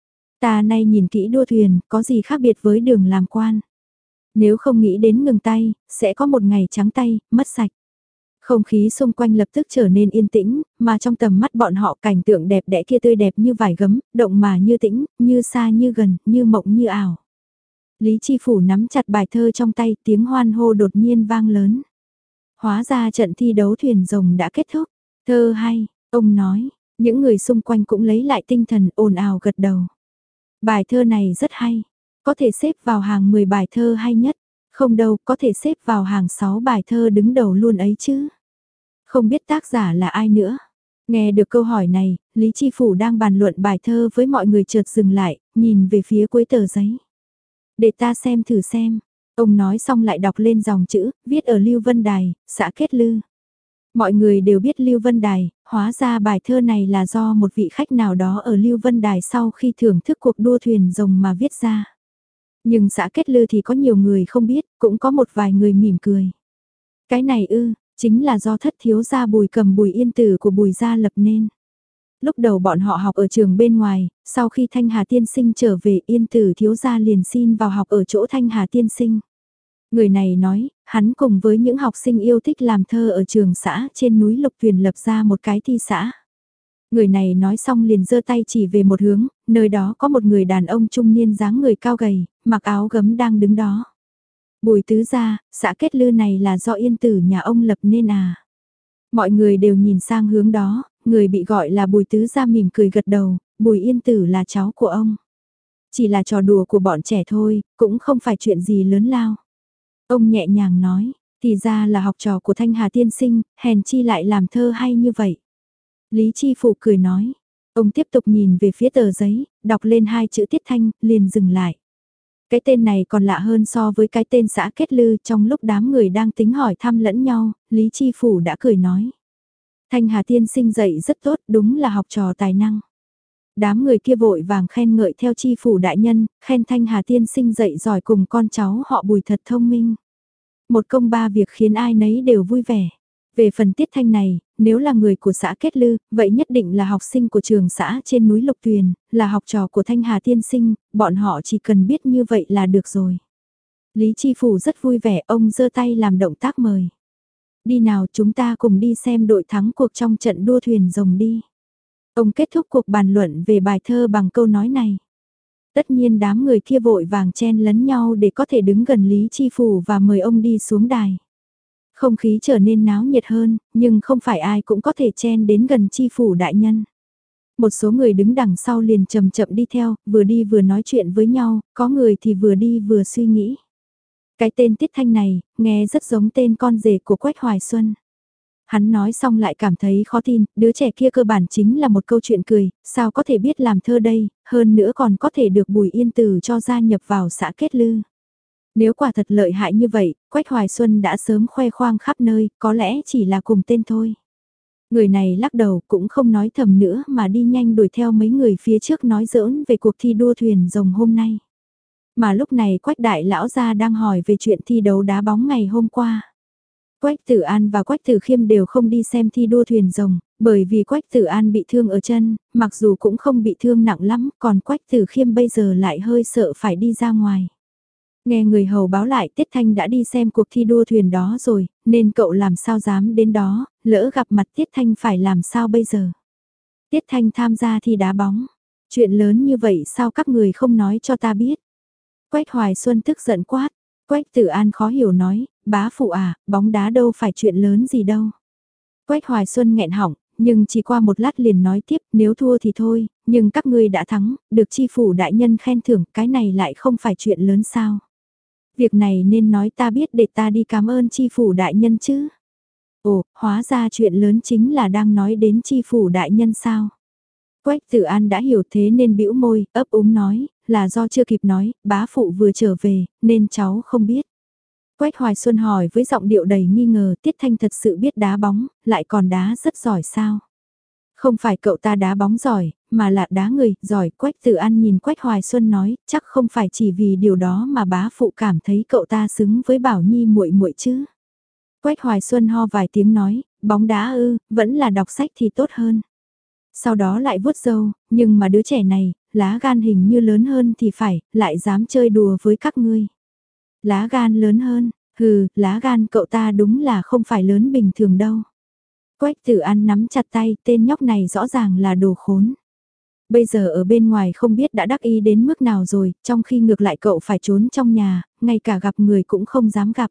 Ta nay nhìn kỹ đua thuyền, có gì khác biệt với đường làm quan. Nếu không nghĩ đến ngừng tay, sẽ có một ngày trắng tay, mất sạch. Không khí xung quanh lập tức trở nên yên tĩnh, mà trong tầm mắt bọn họ cảnh tượng đẹp đẽ kia tươi đẹp như vải gấm, động mà như tĩnh, như xa như gần, như mộng như ảo. Lý Chi Phủ nắm chặt bài thơ trong tay, tiếng hoan hô đột nhiên vang lớn. Hóa ra trận thi đấu thuyền rồng đã kết thúc. Thơ hay, ông nói, những người xung quanh cũng lấy lại tinh thần ồn ào gật đầu. Bài thơ này rất hay, có thể xếp vào hàng mười bài thơ hay nhất. Không đâu, có thể xếp vào hàng sáu bài thơ đứng đầu luôn ấy chứ. Không biết tác giả là ai nữa. Nghe được câu hỏi này, Lý Chi Phủ đang bàn luận bài thơ với mọi người chợt dừng lại, nhìn về phía cuối tờ giấy. Để ta xem thử xem. Ông nói xong lại đọc lên dòng chữ, viết ở Lưu Vân Đài, xã Kết Lư. Mọi người đều biết Lưu Vân Đài, hóa ra bài thơ này là do một vị khách nào đó ở Lưu Vân Đài sau khi thưởng thức cuộc đua thuyền rồng mà viết ra. Nhưng xã Kết Lư thì có nhiều người không biết, cũng có một vài người mỉm cười. Cái này ư, chính là do thất thiếu gia Bùi Cầm Bùi Yên Tử của Bùi gia lập nên. Lúc đầu bọn họ học ở trường bên ngoài, sau khi Thanh Hà Tiên Sinh trở về Yên Tử thiếu gia liền xin vào học ở chỗ Thanh Hà Tiên Sinh. Người này nói, hắn cùng với những học sinh yêu thích làm thơ ở trường xã trên núi Lục Tuyền lập ra một cái thi xã. Người này nói xong liền giơ tay chỉ về một hướng, nơi đó có một người đàn ông trung niên dáng người cao gầy, mặc áo gấm đang đứng đó. Bùi tứ gia, xã Kết Lư này là do Yên Tử nhà ông lập nên à. Mọi người đều nhìn sang hướng đó, người bị gọi là Bùi tứ gia mỉm cười gật đầu, Bùi Yên Tử là cháu của ông. Chỉ là trò đùa của bọn trẻ thôi, cũng không phải chuyện gì lớn lao. Ông nhẹ nhàng nói, thì ra là học trò của Thanh Hà Tiên Sinh, hèn chi lại làm thơ hay như vậy. Lý Chi Phủ cười nói, ông tiếp tục nhìn về phía tờ giấy, đọc lên hai chữ Tiết Thanh, liền dừng lại. Cái tên này còn lạ hơn so với cái tên xã Kết Lư. Trong lúc đám người đang tính hỏi thăm lẫn nhau, Lý Chi Phủ đã cười nói. Thanh Hà Tiên Sinh dạy rất tốt, đúng là học trò tài năng. Đám người kia vội vàng khen ngợi theo Chi Phủ đại nhân, khen Thanh Hà Tiên Sinh dạy giỏi cùng con cháu họ Bùi thật thông minh. Một công ba việc khiến ai nấy đều vui vẻ. Về phần Tiết Thanh này, nếu là người của xã Kết Lư, vậy nhất định là học sinh của trường xã trên núi Lục Tuyền, là học trò của Thanh Hà Tiên Sinh, bọn họ chỉ cần biết như vậy là được rồi. Lý Chi Phủ rất vui vẻ, ông giơ tay làm động tác mời. Đi nào, chúng ta cùng đi xem đội thắng cuộc trong trận đua thuyền rồng đi. Ông kết thúc cuộc bàn luận về bài thơ bằng câu nói này. Tất nhiên đám người kia vội vàng chen lấn nhau để có thể đứng gần Lý Chi Phủ và mời ông đi xuống đài. Không khí trở nên náo nhiệt hơn, nhưng không phải ai cũng có thể chen đến gần Chi Phủ đại nhân. Một số người đứng đằng sau liền chậm chậm đi theo, vừa đi vừa nói chuyện với nhau, có người thì vừa đi vừa suy nghĩ. Cái tên Tiết Thanh này, nghe rất giống tên con rể của Quách Hoài Xuân. Hắn nói xong lại cảm thấy khó tin, đứa trẻ kia cơ bản chính là một câu chuyện cười, sao có thể biết làm thơ đây, hơn nữa còn có thể được Bùi Yên Tử cho gia nhập vào xã Kết Lư. Nếu quả thật lợi hại như vậy, Quách Hoài Xuân đã sớm khoe khoang khắp nơi, có lẽ chỉ là cùng tên thôi. Người này lắc đầu cũng không nói thầm nữa mà đi nhanh đuổi theo mấy người phía trước nói giỡn về cuộc thi đua thuyền rồng hôm nay. Mà lúc này Quách Đại Lão gia đang hỏi về chuyện thi đấu đá bóng ngày hôm qua. Quách Tử An và Quách Tử Khiêm đều không đi xem thi đua thuyền rồng, bởi vì Quách Tử An bị thương ở chân, mặc dù cũng không bị thương nặng lắm, còn Quách Tử Khiêm bây giờ lại hơi sợ phải đi ra ngoài. Nghe người hầu báo lại Tiết Thanh đã đi xem cuộc thi đua thuyền đó rồi, nên cậu làm sao dám đến đó, lỡ gặp mặt Tiết Thanh phải làm sao bây giờ. Tiết Thanh tham gia thi đá bóng, chuyện lớn như vậy sao các người không nói cho ta biết. Quách Hoài Xuân tức giận quát, Quách Tử An khó hiểu nói, bá phụ à, bóng đá đâu phải chuyện lớn gì đâu. Quách Hoài Xuân nghẹn họng, nhưng chỉ qua một lát liền nói tiếp, nếu thua thì thôi, nhưng các ngươi đã thắng, được chi phủ đại nhân khen thưởng, cái này lại không phải chuyện lớn sao. Việc này nên nói ta biết để ta đi cảm ơn chi phủ đại nhân chứ. Ồ, hóa ra chuyện lớn chính là đang nói đến chi phủ đại nhân sao. Quách Tử An đã hiểu thế nên bĩu môi, ấp úng nói, là do chưa kịp nói, bá phụ vừa trở về, nên cháu không biết. Quách Hoài Xuân hỏi với giọng điệu đầy nghi ngờ, Tiết Thanh thật sự biết đá bóng, lại còn đá rất giỏi sao? Không phải cậu ta đá bóng giỏi, mà là đá người, giỏi. Quách Tử An nhìn Quách Hoài Xuân nói, chắc không phải chỉ vì điều đó mà bá phụ cảm thấy cậu ta xứng với Bảo Nhi muội muội chứ. Quách Hoài Xuân ho vài tiếng nói, bóng đá ư, vẫn là đọc sách thì tốt hơn. Sau đó lại vuốt râu, nhưng mà đứa trẻ này, lá gan hình như lớn hơn thì phải, lại dám chơi đùa với các ngươi. Lá gan lớn hơn, hừ, lá gan cậu ta đúng là không phải lớn bình thường đâu. Quách Tử An nắm chặt tay, tên nhóc này rõ ràng là đồ khốn. Bây giờ ở bên ngoài không biết đã đắc ý đến mức nào rồi, trong khi ngược lại cậu phải trốn trong nhà, ngay cả gặp người cũng không dám gặp.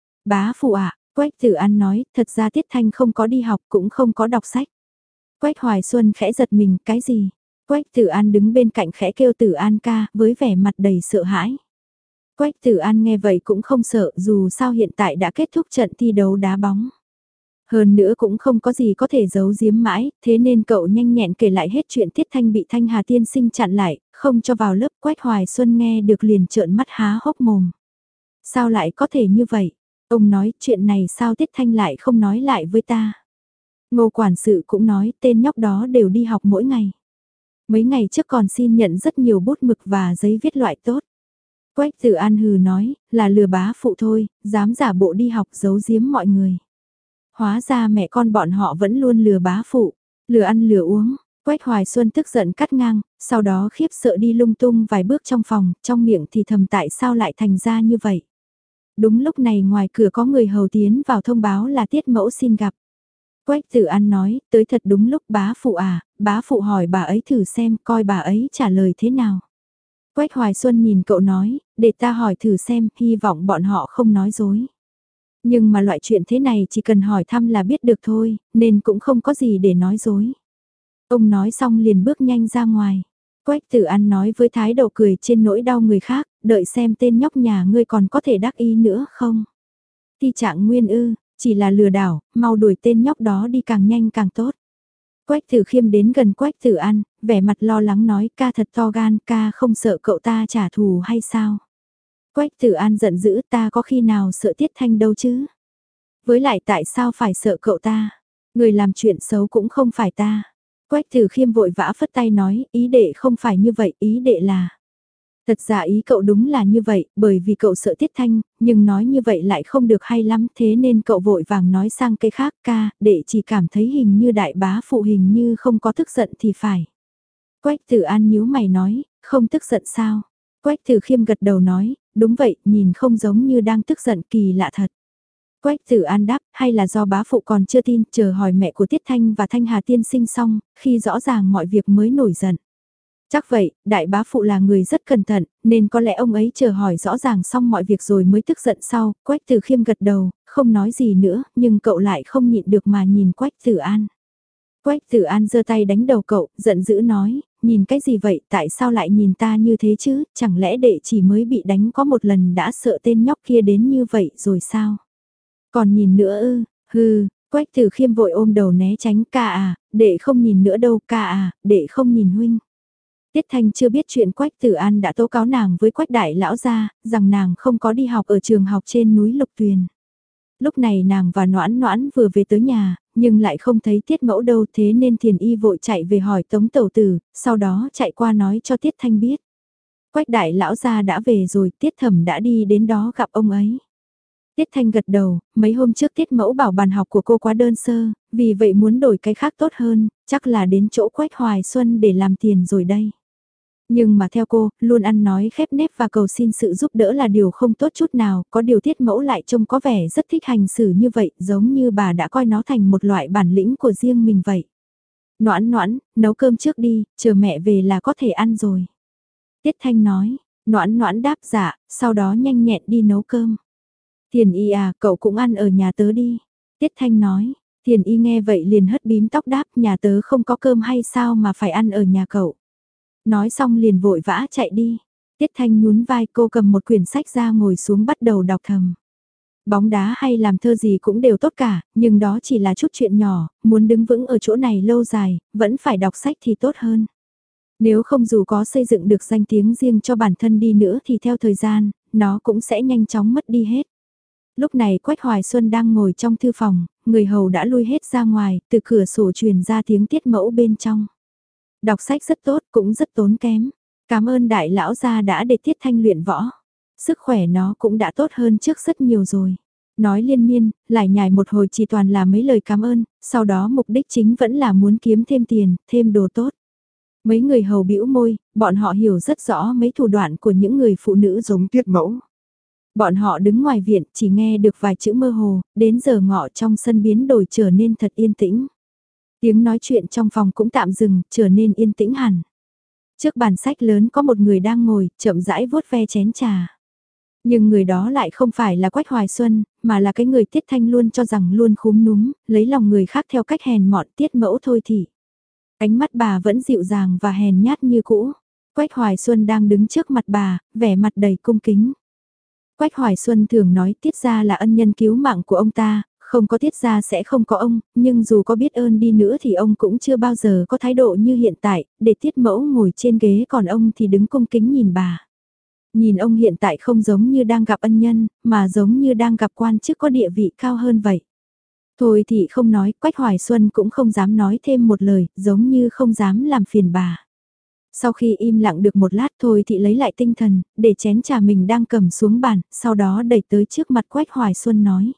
Bá phụ ạ, Quách Tử An nói, thật ra Tiết Thanh không có đi học cũng không có đọc sách. Quách Hoài Xuân khẽ giật mình, cái gì? Quách Tử An đứng bên cạnh khẽ kêu Tử An ca, với vẻ mặt đầy sợ hãi. Quách Tử An nghe vậy cũng không sợ, dù sao hiện tại đã kết thúc trận thi đấu đá bóng. Hơn nữa cũng không có gì có thể giấu giếm mãi, thế nên cậu nhanh nhẹn kể lại hết chuyện Tiết Thanh bị Thanh Hà tiên sinh chặn lại, không cho vào lớp. Quách Hoài Xuân nghe được liền trợn mắt há hốc mồm. Sao lại có thể như vậy? Ông nói chuyện này sao Tiết Thanh lại không nói lại với ta? Ngô quản sự cũng nói tên nhóc đó đều đi học mỗi ngày. Mấy ngày trước còn xin nhận rất nhiều bút mực và giấy viết loại tốt. Quách Tử An hừ nói, là lừa bá phụ thôi, dám giả bộ đi học giấu giếm mọi người. Hóa ra mẹ con bọn họ vẫn luôn lừa bá phụ, lừa ăn lừa uống. Quách Hoài Xuân tức giận cắt ngang, sau đó khiếp sợ đi lung tung vài bước trong phòng, trong miệng thì thầm tại sao lại thành ra như vậy. Đúng lúc này ngoài cửa có người hầu tiến vào thông báo là Tiết mẫu xin gặp. Quách Tử An nói, tới thật đúng lúc bá phụ à, bá phụ hỏi bà ấy thử xem coi bà ấy trả lời thế nào. Quách Hoài Xuân nhìn cậu nói, để ta hỏi thử xem, hy vọng bọn họ không nói dối. Nhưng mà loại chuyện thế này chỉ cần hỏi thăm là biết được thôi, nên cũng không có gì để nói dối. Ông nói xong liền bước nhanh ra ngoài. Quách Tử An nói với thái độ cười trên nỗi đau người khác, đợi xem tên nhóc nhà ngươi còn có thể đắc ý nữa không. Ti trạng nguyên ư, chỉ là lừa đảo, mau đuổi tên nhóc đó đi càng nhanh càng tốt. Quách Tử Khiêm đến gần Quách Tử An, vẻ mặt lo lắng nói ca thật to gan, ca không sợ cậu ta trả thù hay sao? Quách Tử An giận dữ ta có khi nào sợ Tiết Thanh đâu chứ? Với lại tại sao phải sợ cậu ta? Người làm chuyện xấu cũng không phải ta. Quách Tử Khiêm vội vã phất tay nói, ý đệ không phải như vậy, ý đệ là... Thật ra ý cậu đúng là như vậy, bởi vì cậu sợ Tiết Thanh, nhưng nói như vậy lại không được hay lắm, thế nên cậu vội vàng nói sang cái khác ca, đệ chỉ cảm thấy hình như đại bá phụ hình như không có tức giận thì phải. Quách Tử An nhíu mày nói, không tức giận sao? Quách Tử Khiêm gật đầu nói, đúng vậy, nhìn không giống như đang tức giận, kỳ lạ thật. Quách Tử An đáp, hay là do bá phụ còn chưa tin, chờ hỏi mẹ của Tiết Thanh và Thanh Hà tiên sinh xong, khi rõ ràng mọi việc mới nổi giận. Chắc vậy, đại bá phụ là người rất cẩn thận, nên có lẽ ông ấy chờ hỏi rõ ràng xong mọi việc rồi mới tức giận sau. Quách Tử Khiêm gật đầu, không nói gì nữa, nhưng cậu lại không nhịn được mà nhìn Quách Tử An. Quách Tử An giơ tay đánh đầu cậu, giận dữ nói, nhìn cái gì vậy, tại sao lại nhìn ta như thế chứ, chẳng lẽ đệ chỉ mới bị đánh có một lần đã sợ tên nhóc kia đến như vậy rồi sao? Còn nhìn nữa ư, hừ, Quách Tử Khiêm vội ôm đầu né tránh, ca à, đệ không nhìn nữa đâu, ca à, đệ không nhìn huynh. Tiết Thanh chưa biết chuyện Quách Tử An đã tố cáo nàng với Quách đại lão gia, rằng nàng không có đi học ở trường học trên núi Lục Tuyền. Lúc này nàng và Noãn Noãn vừa về tới nhà, nhưng lại không thấy Tiết Mẫu đâu, thế nên Thiền Y vội chạy về hỏi Tống Tẩu Tử, sau đó chạy qua nói cho Tiết Thanh biết. Quách đại lão gia đã về rồi, Tiết Thẩm đã đi đến đó gặp ông ấy. Tiết Thanh gật đầu, mấy hôm trước Tiết Mẫu bảo bàn học của cô quá đơn sơ, vì vậy muốn đổi cái khác tốt hơn, chắc là đến chỗ Quách Hoài Xuân để làm tiền rồi đây. Nhưng mà theo cô, luôn ăn nói khép nép và cầu xin sự giúp đỡ là điều không tốt chút nào, có điều Tiết Mẫu lại trông có vẻ rất thích hành xử như vậy, giống như bà đã coi nó thành một loại bản lĩnh của riêng mình vậy. Noãn Noãn, nấu cơm trước đi, chờ mẹ về là có thể ăn rồi. Tiết Thanh nói, Noãn Noãn đáp dạ, sau đó nhanh nhẹn đi nấu cơm. Thiền Y à, cậu cũng ăn ở nhà tớ đi. Tiết Thanh nói, Thiền y nghe vậy liền hất bím tóc đáp, nhà tớ không có cơm hay sao mà phải ăn ở nhà cậu. Nói xong liền vội vã chạy đi. Tiết Thanh nhún vai, cô cầm một quyển sách ra ngồi xuống bắt đầu đọc thầm. Bóng đá hay làm thơ gì cũng đều tốt cả, nhưng đó chỉ là chút chuyện nhỏ, muốn đứng vững ở chỗ này lâu dài, vẫn phải đọc sách thì tốt hơn. Nếu không dù có xây dựng được danh tiếng riêng cho bản thân đi nữa thì theo thời gian, nó cũng sẽ nhanh chóng mất đi hết. Lúc này Quách Hoài Xuân đang ngồi trong thư phòng, người hầu đã lui hết ra ngoài, từ cửa sổ truyền ra tiếng Tiết Mẫu bên trong. Đọc sách rất tốt, cũng rất tốn kém. Cảm ơn đại lão gia đã để Tiết Thanh luyện võ. Sức khỏe nó cũng đã tốt hơn trước rất nhiều rồi. Nói liên miên, lại nhải một hồi chỉ toàn là mấy lời cảm ơn, sau đó mục đích chính vẫn là muốn kiếm thêm tiền, thêm đồ tốt. Mấy người hầu bĩu môi, bọn họ hiểu rất rõ mấy thủ đoạn của những người phụ nữ giống Tiết Mẫu. Bọn họ đứng ngoài viện chỉ nghe được vài chữ mơ hồ, đến giờ ngọ trong sân biến đổi trở nên thật yên tĩnh. Tiếng nói chuyện trong phòng cũng tạm dừng, trở nên yên tĩnh hẳn. Trước bàn sách lớn có một người đang ngồi, chậm rãi vuốt ve chén trà. Nhưng người đó lại không phải là Quách Hoài Xuân, mà là cái người Tiết Thanh luôn cho rằng luôn khúm núm, lấy lòng người khác theo cách hèn mọn Tiết Mẫu thôi thì. Ánh mắt bà vẫn dịu dàng và hèn nhát như cũ. Quách Hoài Xuân đang đứng trước mặt bà, vẻ mặt đầy cung kính. Quách Hoài Xuân thường nói Tiết gia là ân nhân cứu mạng của ông ta, không có Tiết gia sẽ không có ông, nhưng dù có biết ơn đi nữa thì ông cũng chưa bao giờ có thái độ như hiện tại, để Tiết Mẫu ngồi trên ghế còn ông thì đứng cung kính nhìn bà. Nhìn ông hiện tại không giống như đang gặp ân nhân, mà giống như đang gặp quan chức có địa vị cao hơn vậy. Thôi thì không nói, Quách Hoài Xuân cũng không dám nói thêm một lời, giống như không dám làm phiền bà. Sau khi im lặng được một lát thôi thì lấy lại tinh thần, để chén trà mình đang cầm xuống bàn, sau đó đẩy tới trước mặt Quách Hoài Xuân nói.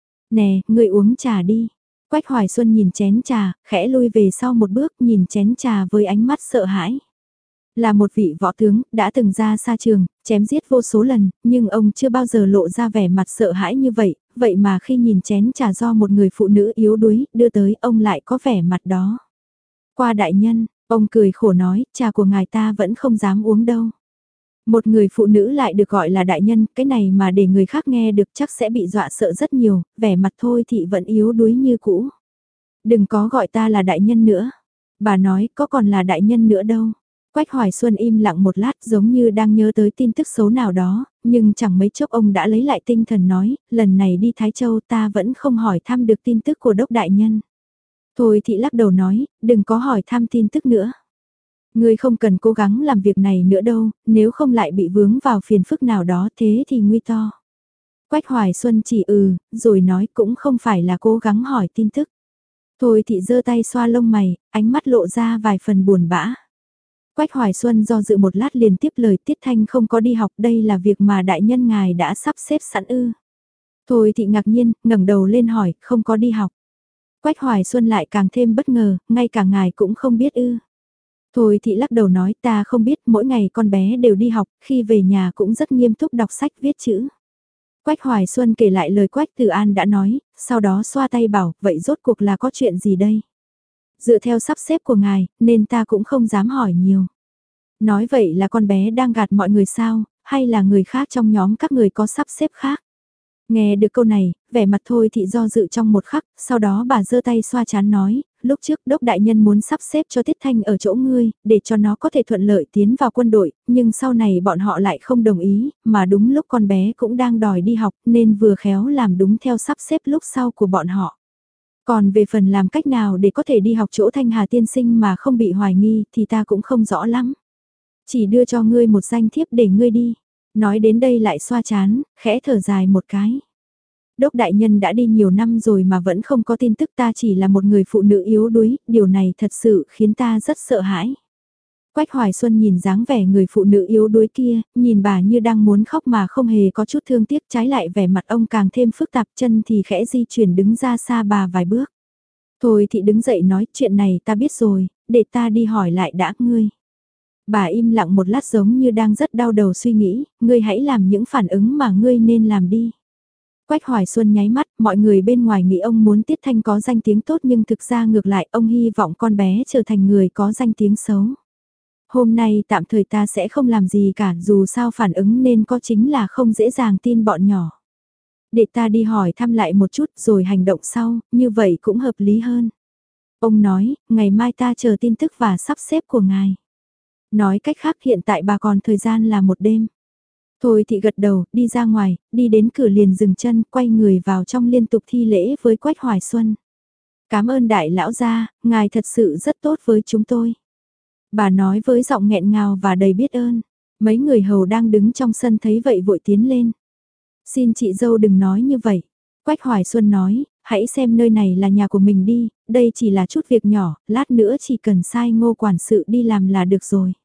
Nè, người uống trà đi. Quách Hoài Xuân nhìn chén trà, khẽ lui về sau một bước nhìn chén trà với ánh mắt sợ hãi. Là một vị võ tướng, đã từng ra xa trường, chém giết vô số lần, nhưng ông chưa bao giờ lộ ra vẻ mặt sợ hãi như vậy, vậy mà khi nhìn chén trà do một người phụ nữ yếu đuối đưa tới ông lại có vẻ mặt đó. Qua đại nhân, ông cười khổ nói, trà của ngài ta vẫn không dám uống đâu. Một người phụ nữ lại được gọi là đại nhân, cái này mà để người khác nghe được chắc sẽ bị dọa sợ rất nhiều, vẻ mặt thôi thì vẫn yếu đuối như cũ. Đừng có gọi ta là đại nhân nữa. Bà nói có còn là đại nhân nữa đâu. Quách Hoài Xuân im lặng một lát giống như đang nhớ tới tin tức xấu nào đó, nhưng chẳng mấy chốc ông đã lấy lại tinh thần nói, lần này đi Thái Châu ta vẫn không hỏi thăm được tin tức của đốc đại nhân. Thôi thì lắc đầu nói, đừng có hỏi thăm tin tức nữa. Ngươi không cần cố gắng làm việc này nữa đâu, nếu không lại bị vướng vào phiền phức nào đó thế thì nguy to. Quách Hoài Xuân chỉ ừ, rồi nói cũng không phải là cố gắng hỏi tin tức. Thôi thì giơ tay xoa lông mày, ánh mắt lộ ra vài phần buồn bã. Quách Hoài Xuân do dự một lát liền tiếp lời Tiết Thanh không có đi học, đây là việc mà đại nhân ngài đã sắp xếp sẵn ư. Thôi thì ngạc nhiên, ngẩng đầu lên hỏi, không có đi học. Quách Hoài Xuân lại càng thêm bất ngờ, ngay cả ngài cũng không biết ư. Thôi thì lắc đầu nói ta không biết, mỗi ngày con bé đều đi học, khi về nhà cũng rất nghiêm túc đọc sách viết chữ. Quách Hoài Xuân kể lại lời Quách Từ An đã nói, sau đó xoa tay bảo, vậy rốt cuộc là có chuyện gì đây? Dựa theo sắp xếp của ngài, nên ta cũng không dám hỏi nhiều. Nói vậy là con bé đang gạt mọi người sao, hay là người khác trong nhóm các người có sắp xếp khác? Nghe được câu này, vẻ mặt thôi thì do dự trong một khắc, sau đó bà giơ tay xoa chán nói, lúc trước đốc đại nhân muốn sắp xếp cho Tiết Thanh ở chỗ ngươi, để cho nó có thể thuận lợi tiến vào quân đội, nhưng sau này bọn họ lại không đồng ý, mà đúng lúc con bé cũng đang đòi đi học nên vừa khéo làm đúng theo sắp xếp lúc sau của bọn họ. Còn về phần làm cách nào để có thể đi học chỗ Thanh Hà tiên sinh mà không bị hoài nghi thì ta cũng không rõ lắm. Chỉ đưa cho ngươi một danh thiếp để ngươi đi. Nói đến đây lại xoa chán, khẽ thở dài một cái. Đốc đại nhân đã đi nhiều năm rồi mà vẫn không có tin tức, ta chỉ là một người phụ nữ yếu đuối, điều này thật sự khiến ta rất sợ hãi. Quách Hoài Xuân nhìn dáng vẻ người phụ nữ yếu đuối kia, nhìn bà như đang muốn khóc mà không hề có chút thương tiếc, trái lại vẻ mặt ông càng thêm phức tạp, chân thì khẽ di chuyển đứng ra xa bà vài bước. Thôi thì đứng dậy nói chuyện này ta biết rồi, để ta đi hỏi lại đã ngươi. Bà im lặng một lát giống như đang rất đau đầu suy nghĩ, ngươi hãy làm những phản ứng mà ngươi nên làm đi. Quách Hoài Xuân nháy mắt, mọi người bên ngoài nghĩ ông muốn Tiết Thanh có danh tiếng tốt nhưng thực ra ngược lại ông hy vọng con bé trở thành người có danh tiếng xấu. Hôm nay tạm thời ta sẽ không làm gì cả, dù sao phản ứng nên có chính là không dễ dàng tin bọn nhỏ. Để ta đi hỏi thăm lại một chút rồi hành động sau, như vậy cũng hợp lý hơn. Ông nói, ngày mai ta chờ tin tức và sắp xếp của ngài. Nói cách khác hiện tại bà còn thời gian là một đêm. Thôi thì gật đầu, đi ra ngoài, đi đến cửa liền dừng chân, quay người vào trong liên tục thi lễ với Quách Hoài Xuân. Cảm ơn đại lão gia, ngài thật sự rất tốt với chúng tôi. Bà nói với giọng nghẹn ngào và đầy biết ơn. Mấy người hầu đang đứng trong sân thấy vậy vội tiến lên. Xin chị dâu đừng nói như vậy. Quách Hoài Xuân nói, hãy xem nơi này là nhà của mình đi, đây chỉ là chút việc nhỏ, lát nữa chỉ cần sai Ngô quản sự đi làm là được rồi.